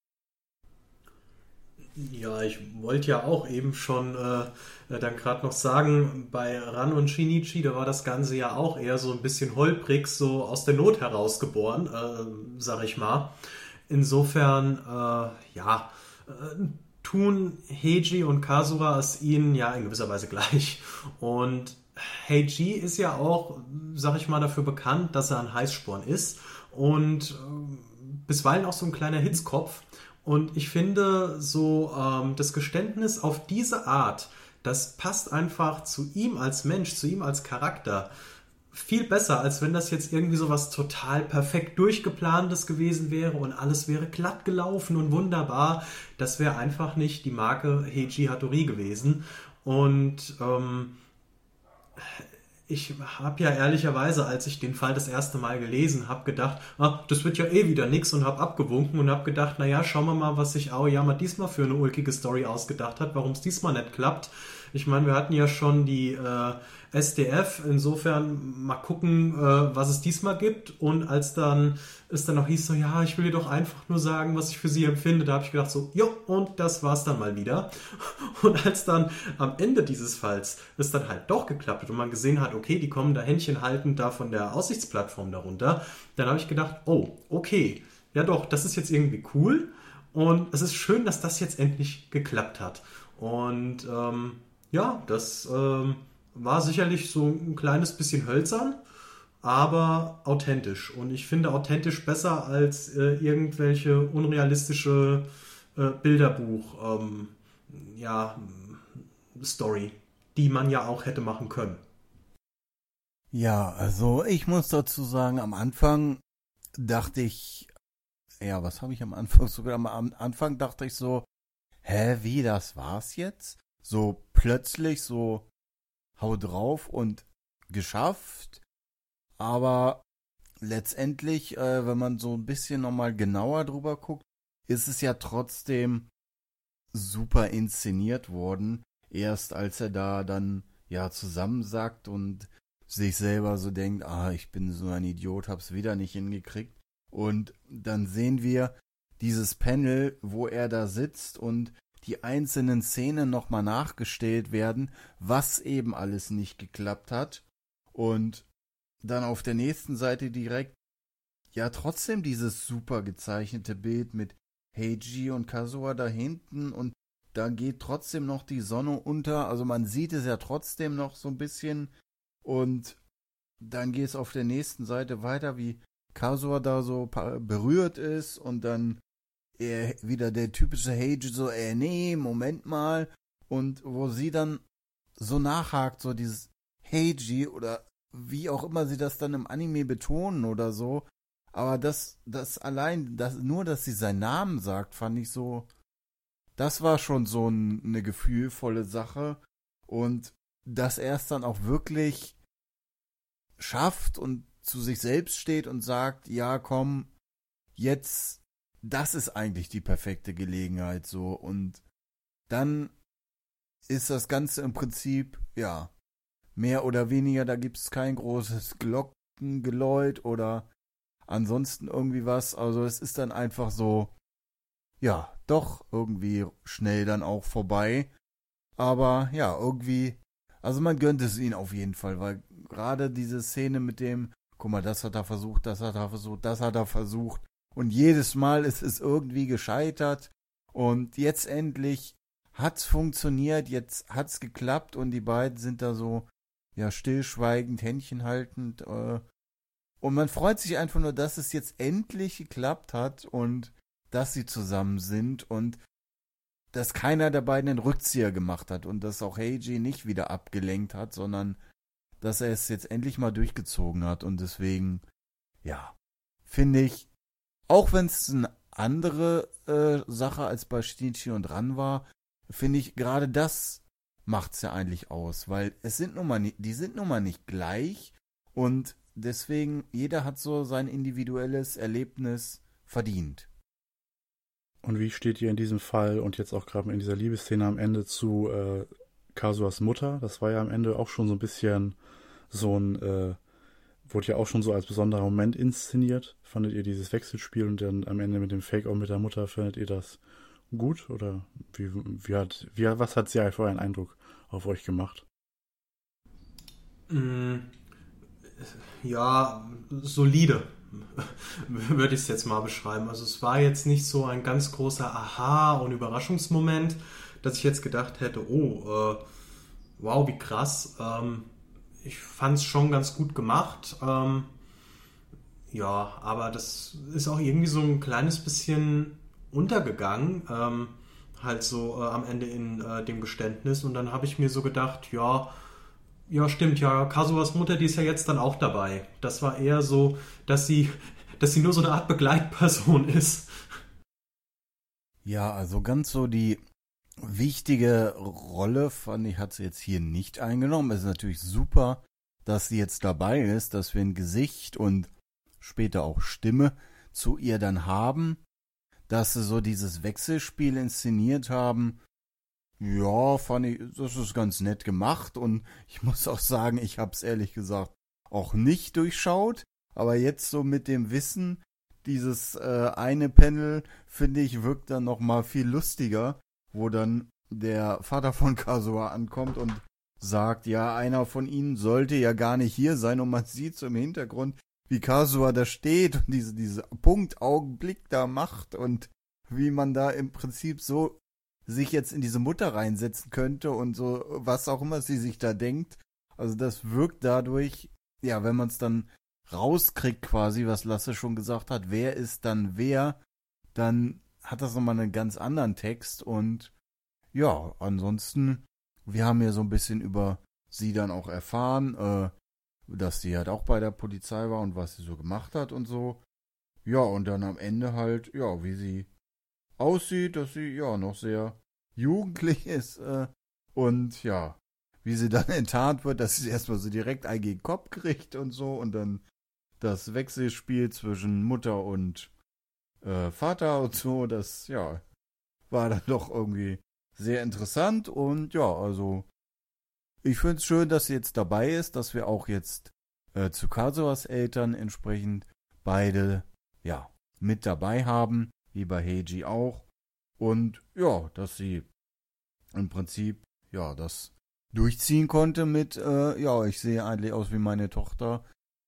Ja, ich wollte ja auch eben schon dann gerade noch sagen, bei Ran und Shinichi, da war das Ganze ja auch eher so ein bisschen holprig, so aus der Not herausgeboren, sag ich mal. Insofern, tun Heiji und Kazuha es ihnen ja in gewisser Weise gleich. Und Heiji ist ja auch, sag ich mal, dafür bekannt, dass er ein Heißsporn ist und bisweilen auch so ein kleiner Hitzkopf. Und ich finde, so das Geständnis auf diese Art, das passt einfach zu ihm als Mensch, zu ihm als Charakter viel besser, als wenn das jetzt irgendwie so was total perfekt durchgeplantes gewesen wäre und alles wäre glatt gelaufen und wunderbar. Das wäre einfach nicht die Marke Heiji Hattori gewesen. Und ich habe ja ehrlicherweise, als ich den Fall das erste Mal gelesen habe, gedacht, das wird ja eh wieder nix und habe abgewunken und habe gedacht, naja, schauen wir mal, was sich Aoyama diesmal für eine ulkige Story ausgedacht hat, warum es diesmal nicht klappt. Ich meine, wir hatten ja schon die SDF, insofern mal gucken, was es diesmal gibt. Und als dann es dann noch hieß so, ja, ich will dir doch einfach nur sagen, was ich für sie empfinde, da habe ich gedacht so, jo, und das war's dann mal wieder. Und als dann am Ende dieses Falls es dann halt doch geklappt hat und man gesehen hat, okay, die kommen da Händchen haltend da von der Aussichtsplattform darunter, dann habe ich gedacht, oh, okay, ja doch, das ist jetzt irgendwie cool und es ist schön, dass das jetzt endlich geklappt hat. Und ja, das war sicherlich so ein kleines bisschen hölzern, aber authentisch. Und ich finde authentisch besser als irgendwelche unrealistische Bilderbuch Story, die man ja auch hätte machen können. Ja, also ich muss dazu sagen, am Anfang dachte ich, ja, was habe ich am Anfang sogar? Am Anfang dachte ich so, wie, das war's jetzt? So plötzlich so hau drauf und geschafft. Aber letztendlich, wenn man so ein bisschen nochmal genauer drüber guckt, ist es ja trotzdem super inszeniert worden. Erst als er da dann ja zusammensackt und sich selber so denkt, ich bin so ein Idiot, hab's wieder nicht hingekriegt. Und dann sehen wir, dieses Panel, wo er da sitzt und die einzelnen Szenen nochmal nachgestellt werden, was eben alles nicht geklappt hat. Und dann auf der nächsten Seite direkt ja trotzdem dieses super gezeichnete Bild mit Heiji und Kazuha da hinten und da geht trotzdem noch die Sonne unter, also man sieht es ja trotzdem noch so ein bisschen und dann geht es auf der nächsten Seite weiter, wie Kazuha da so berührt ist und dann wieder der typische Heiji so, nee, Moment mal und wo sie dann so nachhakt, so dieses Heiji oder wie auch immer sie das dann im Anime betonen oder so, aber das allein, nur, dass sie seinen Namen sagt, fand ich so, das war schon so eine gefühlvolle Sache. Und dass er es dann auch wirklich schafft und zu sich selbst steht und sagt, ja komm, jetzt, das ist eigentlich die perfekte Gelegenheit so. Und dann ist das Ganze im Prinzip, ja, mehr oder weniger, da gibt es kein großes Glockengeläut oder ansonsten irgendwie was, also es ist dann einfach so, ja, doch irgendwie schnell dann auch vorbei. Aber ja, irgendwie, also man gönnt es ihnen auf jeden Fall, weil gerade diese Szene mit dem, guck mal, das hat er versucht, das hat er versucht, das hat er versucht und jedes Mal ist es irgendwie gescheitert und jetzt endlich hat's funktioniert, jetzt hat's geklappt und die beiden sind da so, ja, stillschweigend, Händchen haltend, und man freut sich einfach nur, dass es jetzt endlich geklappt hat und dass sie zusammen sind und dass keiner der beiden einen Rückzieher gemacht hat und dass auch Heiji nicht wieder abgelenkt hat, sondern dass er es jetzt endlich mal durchgezogen hat und deswegen, ja, finde ich, auch wenn es eine andere Sache als bei Shinichi und Ran war, finde ich, gerade das macht's ja eigentlich aus, weil die sind nun mal nicht gleich und deswegen, jeder hat so sein individuelles Erlebnis verdient. Und wie steht ihr in diesem Fall und jetzt auch gerade in dieser Liebesszene am Ende zu Kazuas Mutter? Das war ja am Ende auch schon so ein bisschen so ein, wurde ja auch schon so als besonderer Moment inszeniert. Fandet ihr dieses Wechselspiel und dann am Ende mit dem Fake-Out mit der Mutter, fandet ihr das gut? Oder was hat sie für einen Eindruck auf euch gemacht? Ja, solide, würde ich es jetzt mal beschreiben. Also es war jetzt nicht so ein ganz großer Aha- und Überraschungsmoment, dass ich jetzt gedacht hätte, wow, wie krass. Ich fand es schon ganz gut gemacht. Ja, aber das ist auch irgendwie so ein kleines bisschen untergegangen, halt so am Ende in dem Geständnis. Und dann habe ich mir so gedacht, ja, stimmt, ja, Kazuas Mutter, die ist ja jetzt dann auch dabei. Das war eher so, dass sie nur so eine Art Begleitperson ist. Ja, also ganz so die wichtige Rolle, fand ich, hat sie jetzt hier nicht eingenommen. Es ist natürlich super, dass sie jetzt dabei ist, dass wir ein Gesicht und später auch Stimme zu ihr dann haben, dass sie so dieses Wechselspiel inszeniert haben. Ja, fand ich, das ist ganz nett gemacht und ich muss auch sagen, ich habe es ehrlich gesagt auch nicht durchschaut, aber jetzt so mit dem Wissen, dieses eine Panel, finde ich, wirkt dann nochmal viel lustiger, wo dann der Vater von Kazuha ankommt und sagt, ja, einer von ihnen sollte ja gar nicht hier sein und man sieht so im Hintergrund, wie Kazuha da steht und diese Punktaugenblick da macht und wie man da im Prinzip so sich jetzt in diese Mutter reinsetzen könnte und so, was auch immer sie sich da denkt. Also das wirkt dadurch, ja, wenn man es dann rauskriegt quasi, was Lasse schon gesagt hat, wer ist dann wer, dann hat das nochmal einen ganz anderen Text und ja, ansonsten, wir haben ja so ein bisschen über sie dann auch erfahren, dass sie halt auch bei der Polizei war und was sie so gemacht hat und so. Ja, und dann am Ende halt, ja, wie sie aussieht, dass sie ja noch sehr jugendlich ist und ja, wie sie dann enttarnt wird, dass sie erstmal so direkt einen gegen den Kopf kriegt und so und dann das Wechselspiel zwischen Mutter und Vater und so, das ja, war dann doch irgendwie sehr interessant und ja, also ich finde es schön, dass sie jetzt dabei ist, dass wir auch jetzt zu Kazuas Eltern entsprechend beide ja mit dabei haben. wie bei Heiji auch. Und ja, dass sie im Prinzip ja das durchziehen konnte mit, ich sehe eigentlich aus wie meine Tochter.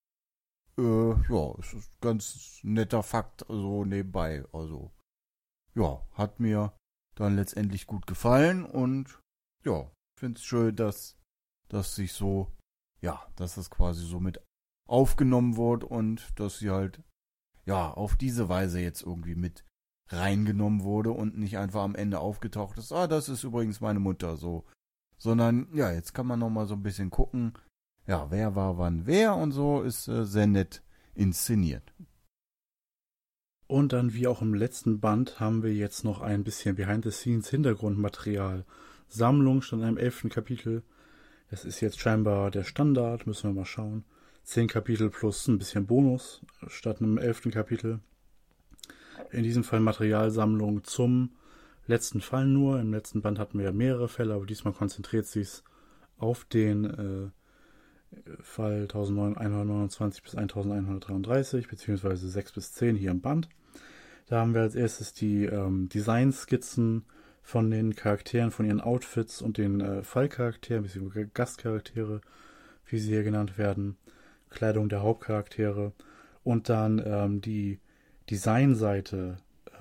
Es ist ein ganz netter Fakt so nebenbei. Also ja, hat mir dann letztendlich gut gefallen und ja, finde es schön, dass sich so, dass es quasi so mit aufgenommen wurde und dass sie halt auf diese Weise jetzt irgendwie mit reingenommen wurde und nicht einfach am Ende aufgetaucht ist, das ist übrigens meine Mutter, so. Sondern, jetzt kann man nochmal so ein bisschen gucken, wer war wann wer und so, ist sehr nett inszeniert. Und dann, wie auch im letzten Band, haben wir jetzt noch ein bisschen Behind-the-Scenes-Hintergrundmaterial. Sammlung stand in einem 11. Kapitel. Das ist jetzt scheinbar der Standard, müssen wir mal schauen. 10 Kapitel plus ein bisschen Bonus statt einem 11. Kapitel. In diesem Fall Materialsammlung zum letzten Fall nur. Im letzten Band hatten wir ja mehrere Fälle, aber diesmal konzentriert sich auf den Fall 1129 bis 1133, beziehungsweise 6 bis 10 hier im Band. Da haben wir als erstes die Designskizzen von den Charakteren, von ihren Outfits und den Fallcharakteren, beziehungsweise Gastcharaktere, wie sie hier genannt werden. Kleidung der Hauptcharaktere. Und dann die Designseite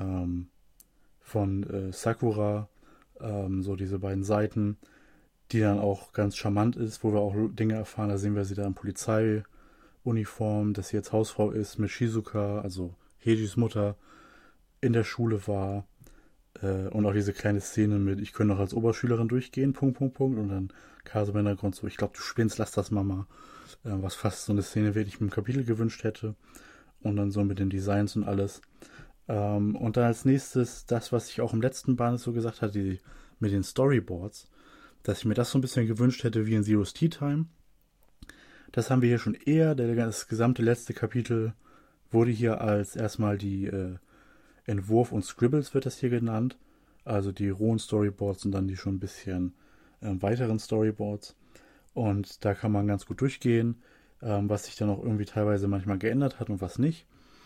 von Sakura, so diese beiden Seiten, die dann auch ganz charmant ist, wo wir auch Dinge erfahren. Da sehen wir sie da in Polizeiuniform, dass sie jetzt Hausfrau ist mit Shizuka, also Heijis Mutter, in der Schule war. Und auch diese kleine Szene mit, ich könnte noch als Oberschülerin durchgehen, ... Und dann Kase im Hintergrund so, ich glaube, du spinnst, lass das Mama. Was fast so eine Szene wäre, die ich mir im Kapitel gewünscht hätte. Und dann so mit den Designs und alles. Und dann als nächstes das, was ich auch im letzten Band so gesagt hatte, mit den Storyboards, dass ich mir das so ein bisschen gewünscht hätte wie in Zero's Tea Time. Das haben wir hier schon eher. Das gesamte letzte Kapitel wurde hier als erstmal die Entwurf und Scribbles wird das hier genannt. Also die rohen Storyboards und dann die schon ein bisschen weiteren Storyboards. Und da kann man ganz gut durchgehen, was sich dann auch irgendwie teilweise manchmal geändert hat und was nicht.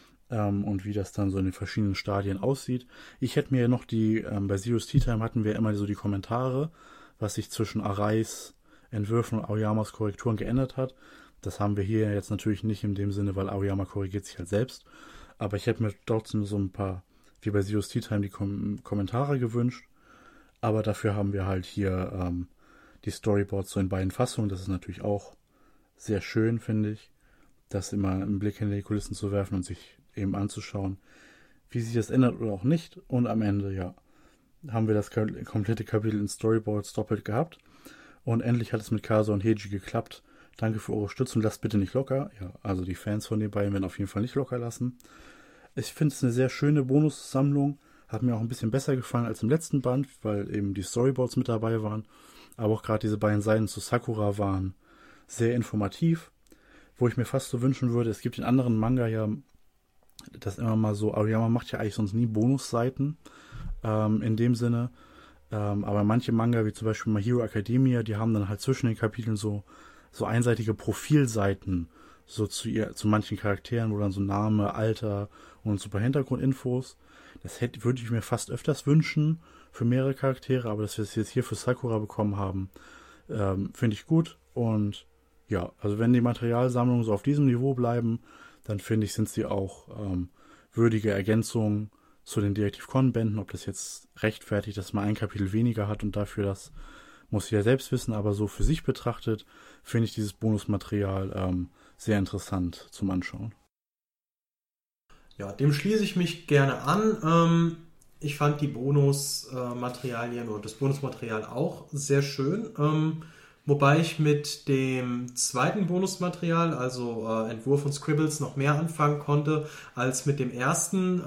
Und wie das dann so in den verschiedenen Stadien aussieht. Ich hätte mir noch bei Zero's Tea Time hatten wir immer so die Kommentare, was sich zwischen Arais Entwürfen und Aoyamas Korrekturen geändert hat. Das haben wir hier jetzt natürlich nicht in dem Sinne, weil Aoyama korrigiert sich halt selbst. Aber ich hätte mir trotzdem so ein paar, wie bei Zero's Tea Time, die Kommentare gewünscht. Aber dafür haben wir halt hier die Storyboards so in beiden Fassungen. Das ist natürlich auch sehr schön, finde ich, das immer einen Blick hinter die Kulissen zu werfen und sich eben anzuschauen, wie sich das ändert oder auch nicht. Und am Ende, haben wir das komplette Kapitel in Storyboards doppelt gehabt. Und endlich hat es mit Kase und Heiji geklappt. Danke für eure Unterstützung. Lasst bitte nicht locker. Ja, also die Fans von den beiden werden auf jeden Fall nicht locker lassen. Ich finde es eine sehr schöne Bonussammlung. Hat mir auch ein bisschen besser gefallen als im letzten Band, weil eben die Storyboards mit dabei waren. Aber auch gerade diese beiden Seiten zu Sakura waren sehr informativ. Wo ich mir fast so wünschen würde, es gibt in anderen Manga ja das immer mal so, Aoyama macht ja eigentlich sonst nie Bonusseiten in dem Sinne. Aber manche Manga, wie zum Beispiel My Hero Academia, die haben dann halt zwischen den Kapiteln so einseitige Profilseiten so zu manchen Charakteren, wo dann so Name, Alter und so ein paar Hintergrundinfos. Das würde ich mir fast öfters wünschen für mehrere Charaktere, aber dass wir es jetzt hier für Sakura bekommen haben, finde ich gut. Und ja, also wenn die Materialsammlungen so auf diesem Niveau bleiben, dann finde ich, sind sie auch würdige Ergänzungen zu den Detektiv Conan-Bänden. Ob das jetzt rechtfertigt, dass man ein Kapitel weniger hat und dafür das muss jeder selbst wissen, aber so für sich betrachtet finde ich dieses Bonusmaterial sehr interessant zum Anschauen. Ja, dem schließe ich mich gerne an. Ich fand die Bonusmaterialien oder das Bonusmaterial auch sehr schön. Wobei ich mit dem zweiten Bonusmaterial, also Entwurf und Scribbles, noch mehr anfangen konnte als mit dem ersten,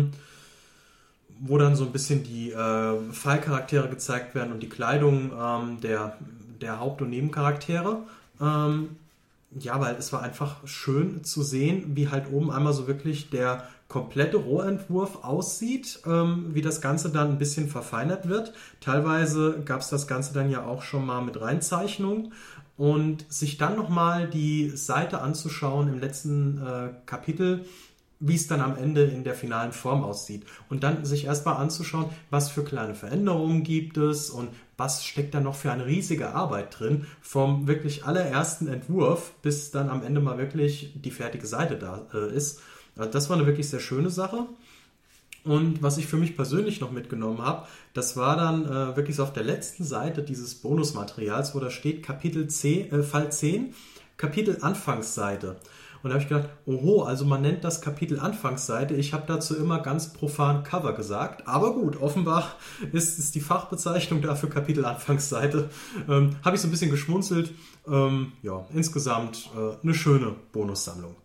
wo dann so ein bisschen die Fallcharaktere gezeigt werden und die Kleidung der Haupt- und Nebencharaktere. Ja, weil es war einfach schön zu sehen, wie halt oben einmal so wirklich der komplette Rohentwurf aussieht, wie das Ganze dann ein bisschen verfeinert wird. Teilweise gab es das Ganze dann ja auch schon mal mit Reinzeichnung und sich dann nochmal die Seite anzuschauen im letzten Kapitel, wie es dann am Ende in der finalen Form aussieht. Und dann sich erstmal anzuschauen, was für kleine Veränderungen gibt es und was steckt da noch für eine riesige Arbeit drin, vom wirklich allerersten Entwurf bis dann am Ende mal wirklich die fertige Seite da ist. Also das war eine wirklich sehr schöne Sache. Und was ich für mich persönlich noch mitgenommen habe, das war dann wirklich so auf der letzten Seite dieses Bonusmaterials, wo da steht Kapitel 10, Fall 10, Kapitel Anfangsseite. Und da habe ich gedacht, oho, also man nennt das Kapitel Anfangsseite. Ich habe dazu immer ganz profan Cover gesagt. Aber gut, offenbar ist die Fachbezeichnung dafür Kapitel Anfangsseite. Habe ich so ein bisschen geschmunzelt. Ja, insgesamt eine schöne Bonussammlung.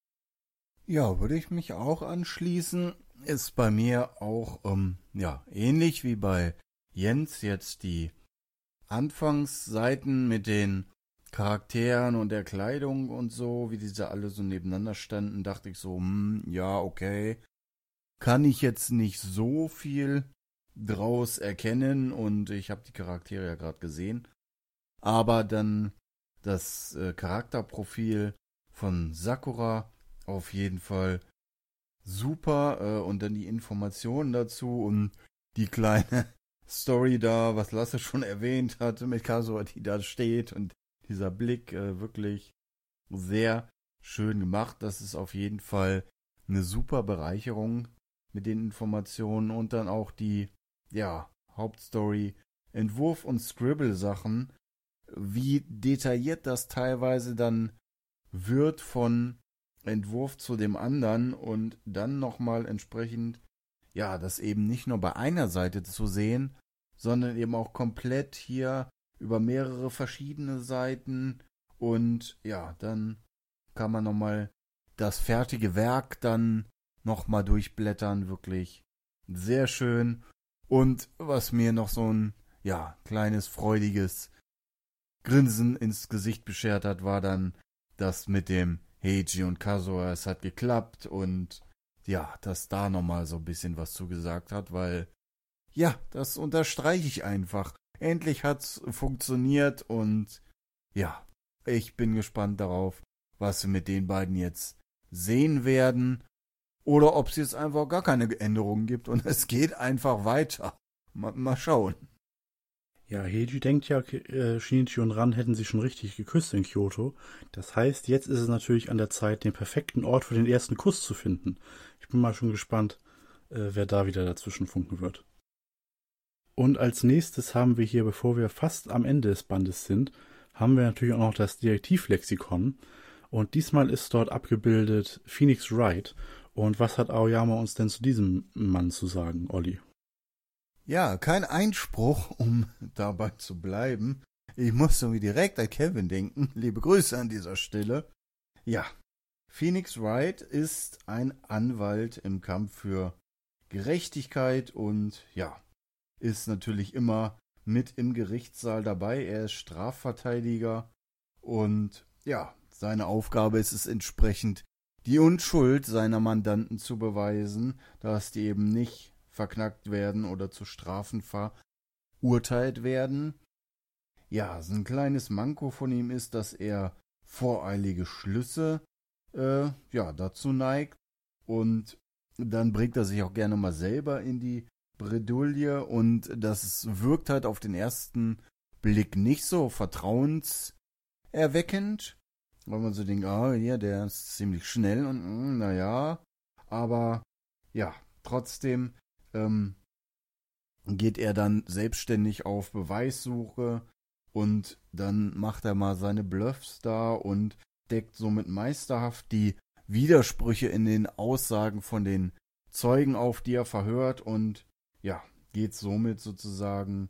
Ja, würde ich mich auch anschließen. Ist bei mir auch ähnlich wie bei Jens jetzt die Anfangsseiten mit den Charakteren und der Kleidung und so, wie diese alle so nebeneinander standen, dachte ich so, ja, okay, kann ich jetzt nicht so viel draus erkennen und ich habe die Charaktere ja gerade gesehen. Aber dann das Charakterprofil von Sakura auf jeden Fall super und dann die Informationen dazu und die kleine Story da, was Lasse schon erwähnt hat, mit Kazuha, die da steht und dieser Blick wirklich sehr schön gemacht. Das ist auf jeden Fall eine super Bereicherung mit den Informationen und dann auch die Hauptstory, Entwurf und Scribble-Sachen, wie detailliert das teilweise dann wird von Entwurf zu dem anderen und dann nochmal entsprechend, das eben nicht nur bei einer Seite zu sehen, sondern eben auch komplett hier über mehrere verschiedene Seiten und dann kann man nochmal das fertige Werk dann nochmal durchblättern, wirklich sehr schön. Und was mir noch so ein kleines freudiges Grinsen ins Gesicht beschert hat, war dann das mit dem Heiji und Kazuha, es hat geklappt und dass da nochmal so ein bisschen was zugesagt hat, weil das unterstreiche ich einfach. Endlich hat's funktioniert und ich bin gespannt darauf, was wir mit den beiden jetzt sehen werden oder ob es jetzt einfach gar keine Änderungen gibt und es geht einfach weiter. Mal schauen. Ja, Heiji denkt ja, Shinichi und Ran hätten sich schon richtig geküsst in Kyoto. Das heißt, jetzt ist es natürlich an der Zeit, den perfekten Ort für den ersten Kuss zu finden. Ich bin mal schon gespannt, wer da wieder dazwischen funken wird. Und als nächstes haben wir hier, bevor wir fast am Ende des Bandes sind, haben wir natürlich auch noch das Detektivlexikon. Und diesmal ist dort abgebildet Phoenix Wright. Und was hat Aoyama uns denn zu diesem Mann zu sagen, Olli? Ja, kein Einspruch, um dabei zu bleiben. Ich muss irgendwie direkt an Kevin denken. Liebe Grüße an dieser Stelle. Ja, Phoenix Wright ist ein Anwalt im Kampf für Gerechtigkeit und ist natürlich immer mit im Gerichtssaal dabei. Er ist Strafverteidiger und seine Aufgabe ist es entsprechend, die Unschuld seiner Mandanten zu beweisen, dass die eben nicht verknackt werden oder zu Strafen verurteilt werden. Ja, so ein kleines Manko von ihm ist, dass er voreilige Schlüsse dazu neigt und dann bringt er sich auch gerne mal selber in die Bredouille und das wirkt halt auf den ersten Blick nicht so vertrauenserweckend, weil man so denkt, der ist ziemlich schnell und aber trotzdem geht er dann selbstständig auf Beweissuche und dann macht er mal seine Bluffs da und deckt somit meisterhaft die Widersprüche in den Aussagen von den Zeugen auf, die er verhört und geht somit sozusagen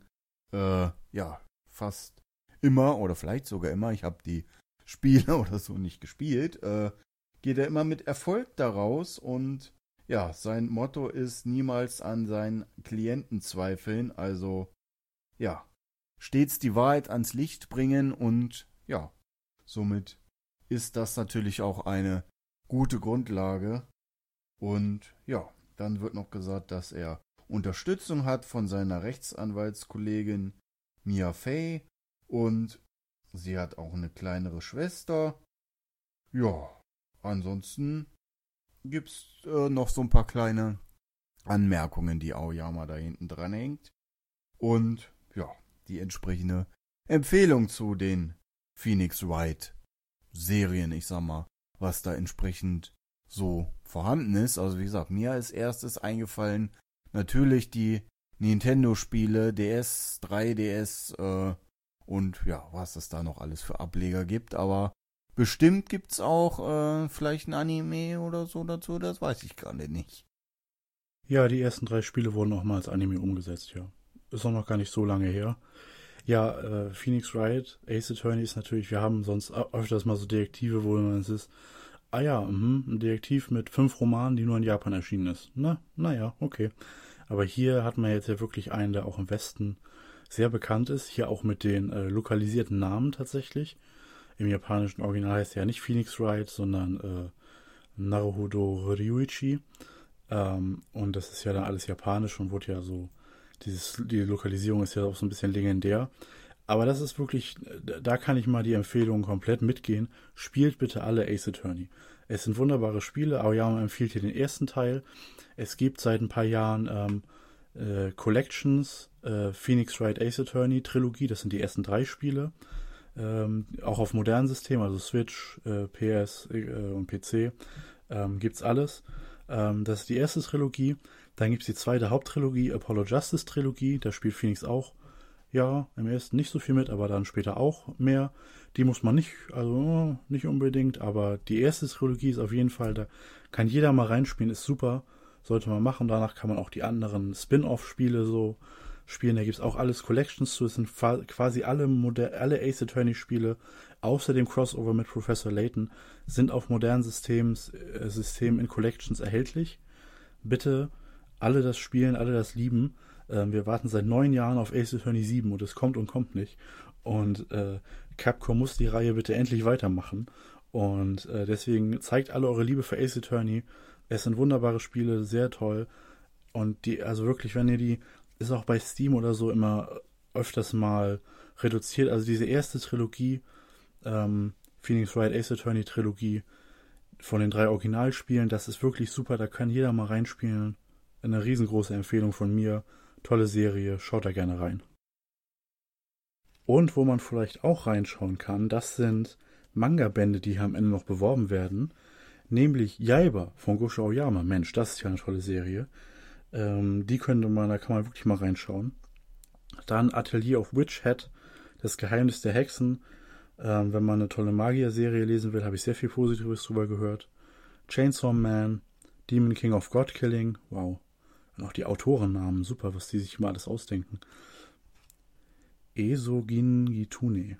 fast immer oder vielleicht sogar immer, ich habe die Spiele oder so nicht gespielt, geht er immer mit Erfolg daraus und sein Motto ist niemals an seinen Klienten zweifeln, also stets die Wahrheit ans Licht bringen und somit ist das natürlich auch eine gute Grundlage und dann wird noch gesagt, dass er Unterstützung hat von seiner Rechtsanwaltskollegin Mia Fey und sie hat auch eine kleinere Schwester. Ja, ansonsten gibt's noch so ein paar kleine Anmerkungen, die Aoyama da hinten dran hängt. Und ja, die entsprechende Empfehlung zu den Phoenix Wright Serien, ich sag mal, was da entsprechend so vorhanden ist. Also wie gesagt, mir als erstes eingefallen natürlich die Nintendo-Spiele, DS, 3DS und ja, was es da noch alles für Ableger gibt. Aber bestimmt gibt's auch vielleicht ein Anime oder so dazu, das weiß ich gerade nicht. Ja, die ersten 3 Spiele wurden auch mal als Anime umgesetzt, ja. Ist auch noch gar nicht so lange her. Ja, Phoenix Wright, Ace Attorney ist natürlich, wir haben sonst öfters mal so Detektive, wo man es ist, ein Detektiv mit 5 Romanen, die nur in Japan erschienen ist. Naja, okay. Aber hier hat man jetzt ja wirklich einen, der auch im Westen sehr bekannt ist. Hier auch mit den lokalisierten Namen tatsächlich. Im japanischen Original heißt er ja nicht Phoenix Wright, sondern Naruhodo Ryuichi. Und das ist ja dann alles japanisch und wurde ja so, die Lokalisierung ist ja auch so ein bisschen legendär. Aber das ist wirklich, da kann ich mal die Empfehlung komplett mitgehen. Spielt bitte alle Ace Attorney. Es sind wunderbare Spiele. Aoyama empfiehlt hier den ersten Teil. Es gibt seit ein paar Jahren Collections, Phoenix Wright Ace Attorney Trilogie. Das sind die ersten 3 Spiele. Auch auf modernen Systemen, also Switch, PS und PC, gibt's alles. Das ist die erste Trilogie. Dann gibt's die zweite Haupttrilogie, Apollo Justice Trilogie. Da spielt Phoenix auch, ja, im ersten nicht so viel mit, aber dann später auch mehr. Die muss man nicht, also nicht unbedingt, aber die erste Trilogie ist auf jeden Fall, da kann jeder mal reinspielen, ist super, sollte man machen. Danach kann man auch die anderen Spin-off-Spiele so spielen. Da gibt's auch alles Collections zu. Es sind quasi alle Ace Attorney-Spiele, außer dem Crossover mit Professor Layton, sind auf modernen Systemen in Collections erhältlich. Bitte alle das spielen, alle das lieben. Wir warten seit 9 Jahren auf Ace Attorney 7 und es kommt und kommt nicht. Und Capcom muss die Reihe bitte endlich weitermachen. Und deswegen zeigt alle eure Liebe für Ace Attorney. Es sind wunderbare Spiele, sehr toll. Und die, also wirklich, wenn ihr die, ist auch bei Steam oder so immer öfters mal reduziert. Also diese erste Trilogie, Phoenix Wright Ace Attorney Trilogie von den 3 Originalspielen, das ist wirklich super, da kann jeder mal reinspielen. Eine riesengroße Empfehlung von mir. Tolle Serie, schaut da gerne rein. Und wo man vielleicht auch reinschauen kann, das sind Manga-Bände, die hier am Ende noch beworben werden. Nämlich Yaiba von Gosho Aoyama. Mensch, das ist ja eine tolle Serie. Die könnte man, da kann man wirklich mal reinschauen. Dann Atelier of Witch Hat, das Geheimnis der Hexen. Wenn man eine tolle Magier-Serie lesen will, habe ich sehr viel Positives drüber gehört. Chainsaw Man, Demon King of God Killing, wow. Und auch die Autorennamen, super, was die sich immer alles ausdenken. Esogin Gitune.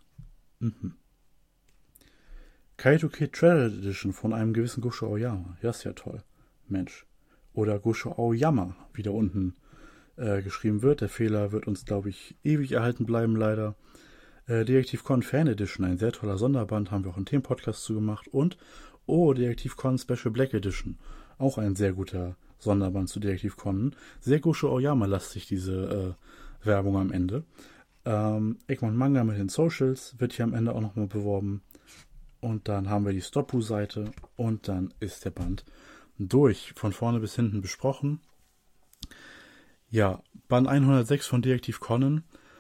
Kaito Kid Treasure Edition von einem gewissen Gosho Aoyama. Ja, ist ja toll. Mensch. Oder Gosho Aoyama, wie da unten geschrieben wird. Der Fehler wird uns, glaube ich, ewig erhalten bleiben, leider. Detektiv Con Fan Edition, ein sehr toller Sonderband, haben wir auch einen Themenpodcast zu gemacht. Und, Detektiv Con Special Black Edition, auch ein sehr guter Sonderband zu Detektiv Conan. Sehr Gosho Aoyama-lastig, diese Werbung am Ende. Egmont Manga mit den Socials wird hier am Ende auch nochmal beworben. Und dann haben wir die Stoppu-Seite und dann ist der Band durch, von vorne bis hinten besprochen. Ja, Band 106 von Detektiv Conan.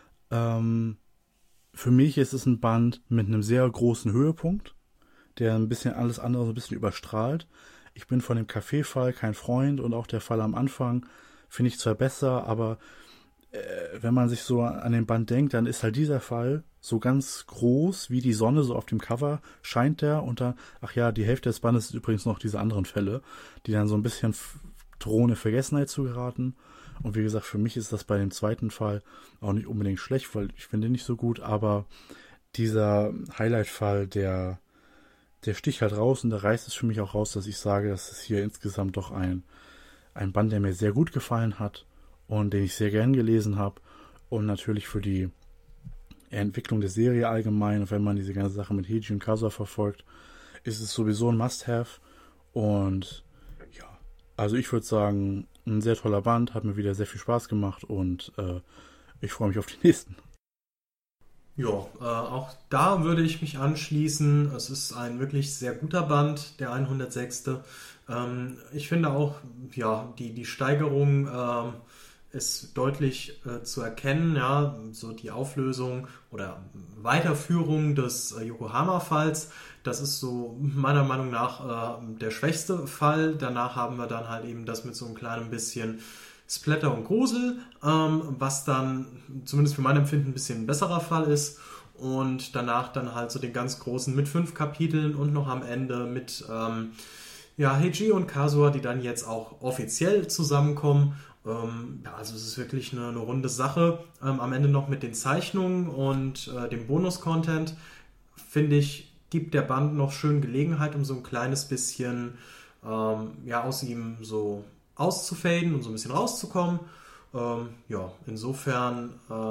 Für mich ist es ein Band mit einem sehr großen Höhepunkt, der ein bisschen alles andere so ein bisschen überstrahlt. Ich bin von dem Kaffee-Fall kein Freund und auch der Fall am Anfang finde ich zwar besser, aber wenn man sich so an den Band denkt, dann ist halt dieser Fall so ganz groß wie die Sonne, so auf dem Cover scheint der und dann, ach ja, die Hälfte des Bandes ist übrigens noch diese anderen Fälle, die dann so ein bisschen drohen in Vergessenheit zu geraten. Und wie gesagt, für mich ist das bei dem zweiten Fall auch nicht unbedingt schlecht, weil ich finde ihn nicht so gut, aber dieser Highlight-Fall, der sticht halt raus und der reißt es für mich auch raus, dass ich sage, dass es hier insgesamt doch ein Band, der mir sehr gut gefallen hat und den ich sehr gern gelesen habe und natürlich für die Entwicklung der Serie allgemein, wenn man diese ganze Sache mit Heiji und Kazuha verfolgt, ist es sowieso ein Must-Have und ja, also ich würde sagen, ein sehr toller Band, hat mir wieder sehr viel Spaß gemacht und ich freue mich auf die nächsten. Ja, auch da würde ich mich anschließen. Es ist ein wirklich sehr guter Band, der 106. Ich finde auch, ja, die Steigerung ist deutlich zu erkennen. Ja, so die Auflösung oder Weiterführung des Yokohama-Falls. Das ist so meiner Meinung nach der schwächste Fall. Danach haben wir dann halt eben das mit so einem kleinen bisschen Splatter und Grusel, was dann zumindest für mein Empfinden ein bisschen ein besserer Fall ist. Und danach dann halt so den ganz großen mit 5 Kapiteln und noch am Ende mit Heiji und Kazuha, die dann jetzt auch offiziell zusammenkommen. Also es ist wirklich eine runde Sache. Am Ende noch mit den Zeichnungen und dem Bonus-Content, finde ich, gibt der Band noch schön Gelegenheit, um so ein kleines bisschen aus ihm so auszufaden und so ein bisschen rauszukommen. Insofern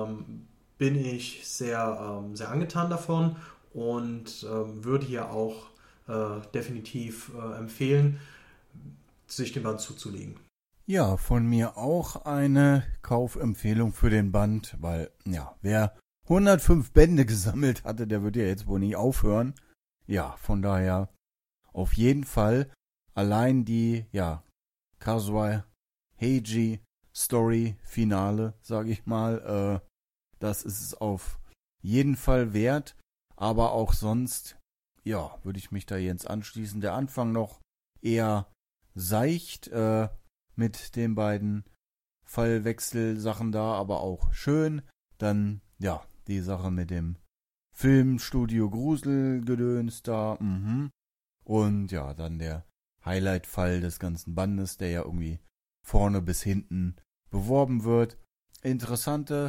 bin ich sehr, sehr angetan davon und würde hier auch definitiv empfehlen, sich den Band zuzulegen. Ja, von mir auch eine Kaufempfehlung für den Band, weil, ja, wer 105 Bände gesammelt hatte, der wird ja jetzt wohl nie aufhören. Ja, von daher auf jeden Fall allein die, Kazuha Heiji Story Finale, sage ich mal, das ist es auf jeden Fall wert, aber auch sonst, ja, würde ich mich da jetzt anschließen. Der Anfang noch eher seicht, mit den beiden Fallwechselsachen da, aber auch schön. Dann, ja, die Sache mit dem Filmstudio Gruselgedöns da, und ja, dann der Highlight-Fall des ganzen Bandes, der ja irgendwie vorne bis hinten beworben wird. Interessante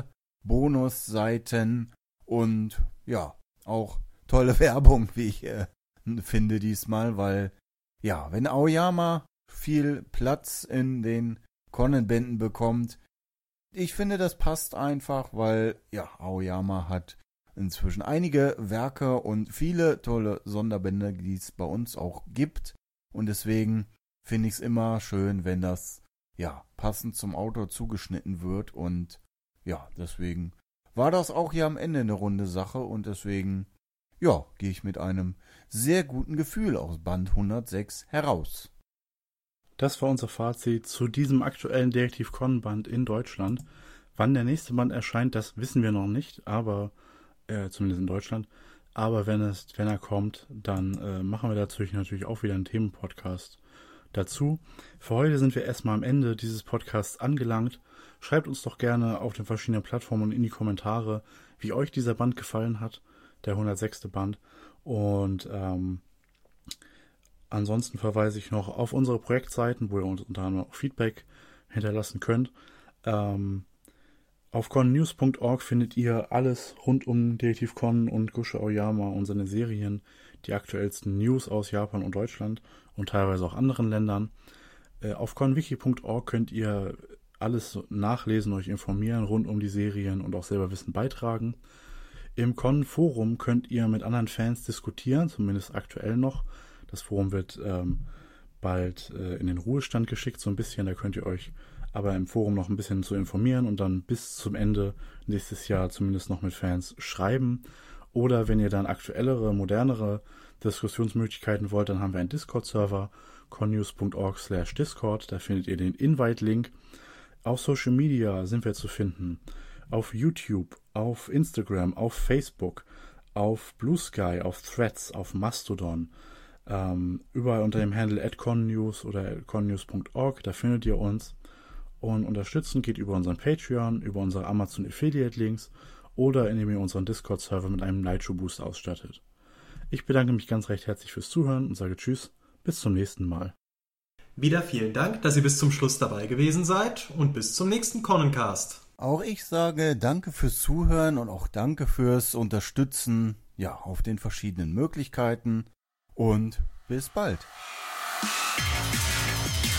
Bonusseiten und ja, auch tolle Werbung, wie ich finde diesmal, weil ja, wenn Aoyama viel Platz in den Conan-Bänden bekommt, ich finde, das passt einfach, weil ja, Aoyama hat inzwischen einige Werke und viele tolle Sonderbände, die es bei uns auch gibt. Und deswegen finde ich es immer schön, wenn das ja passend zum Autor zugeschnitten wird. Und ja, deswegen war das auch hier am Ende eine runde Sache. Und deswegen, ja, gehe ich mit einem sehr guten Gefühl aus Band 106 heraus. Das war unser Fazit zu diesem aktuellen Detektiv Conan-Band in Deutschland. Wann der nächste Band erscheint, das wissen wir noch nicht, aber zumindest in Deutschland. Aber wenn er kommt, dann machen wir dazu natürlich auch wieder einen Themenpodcast dazu. Für heute sind wir erstmal am Ende dieses Podcasts angelangt. Schreibt uns doch gerne auf den verschiedenen Plattformen und in die Kommentare, wie euch dieser Band gefallen hat, der 106. Band. Und ansonsten verweise ich noch auf unsere Projektseiten, wo ihr uns unter anderem auch Feedback hinterlassen könnt. Auf connews.org findet ihr alles rund um Detektiv Conan und Gosho Aoyama und seine Serien, die aktuellsten News aus Japan und Deutschland und teilweise auch anderen Ländern. Auf conwiki.org könnt ihr alles nachlesen, euch informieren rund um die Serien und auch selber Wissen beitragen. Im Con-Forum könnt ihr mit anderen Fans diskutieren, zumindest aktuell noch. Das Forum wird bald in den Ruhestand geschickt, so ein bisschen. Da könnt ihr euch aber im Forum noch ein bisschen zu informieren und dann bis zum Ende nächstes Jahr zumindest noch mit Fans schreiben. Oder wenn ihr dann aktuellere, modernere Diskussionsmöglichkeiten wollt, dann haben wir einen Discord-Server, connews.org/discord. Da findet ihr den Invite-Link. Auf Social Media sind wir zu finden. Auf YouTube, auf Instagram, auf Facebook, auf Blue Sky, auf Threads, auf Mastodon. Überall unter dem Handle @connews oder connews.org. Da findet ihr uns. Und unterstützen geht über unseren Patreon, über unsere Amazon Affiliate Links oder indem ihr unseren Discord-Server mit einem Nitro Boost ausstattet. Ich bedanke mich ganz recht herzlich fürs Zuhören und sage Tschüss, bis zum nächsten Mal. Wieder vielen Dank, dass ihr bis zum Schluss dabei gewesen seid und bis zum nächsten Conancast. Auch ich sage danke fürs Zuhören und auch danke fürs Unterstützen, ja, auf den verschiedenen Möglichkeiten und bis bald.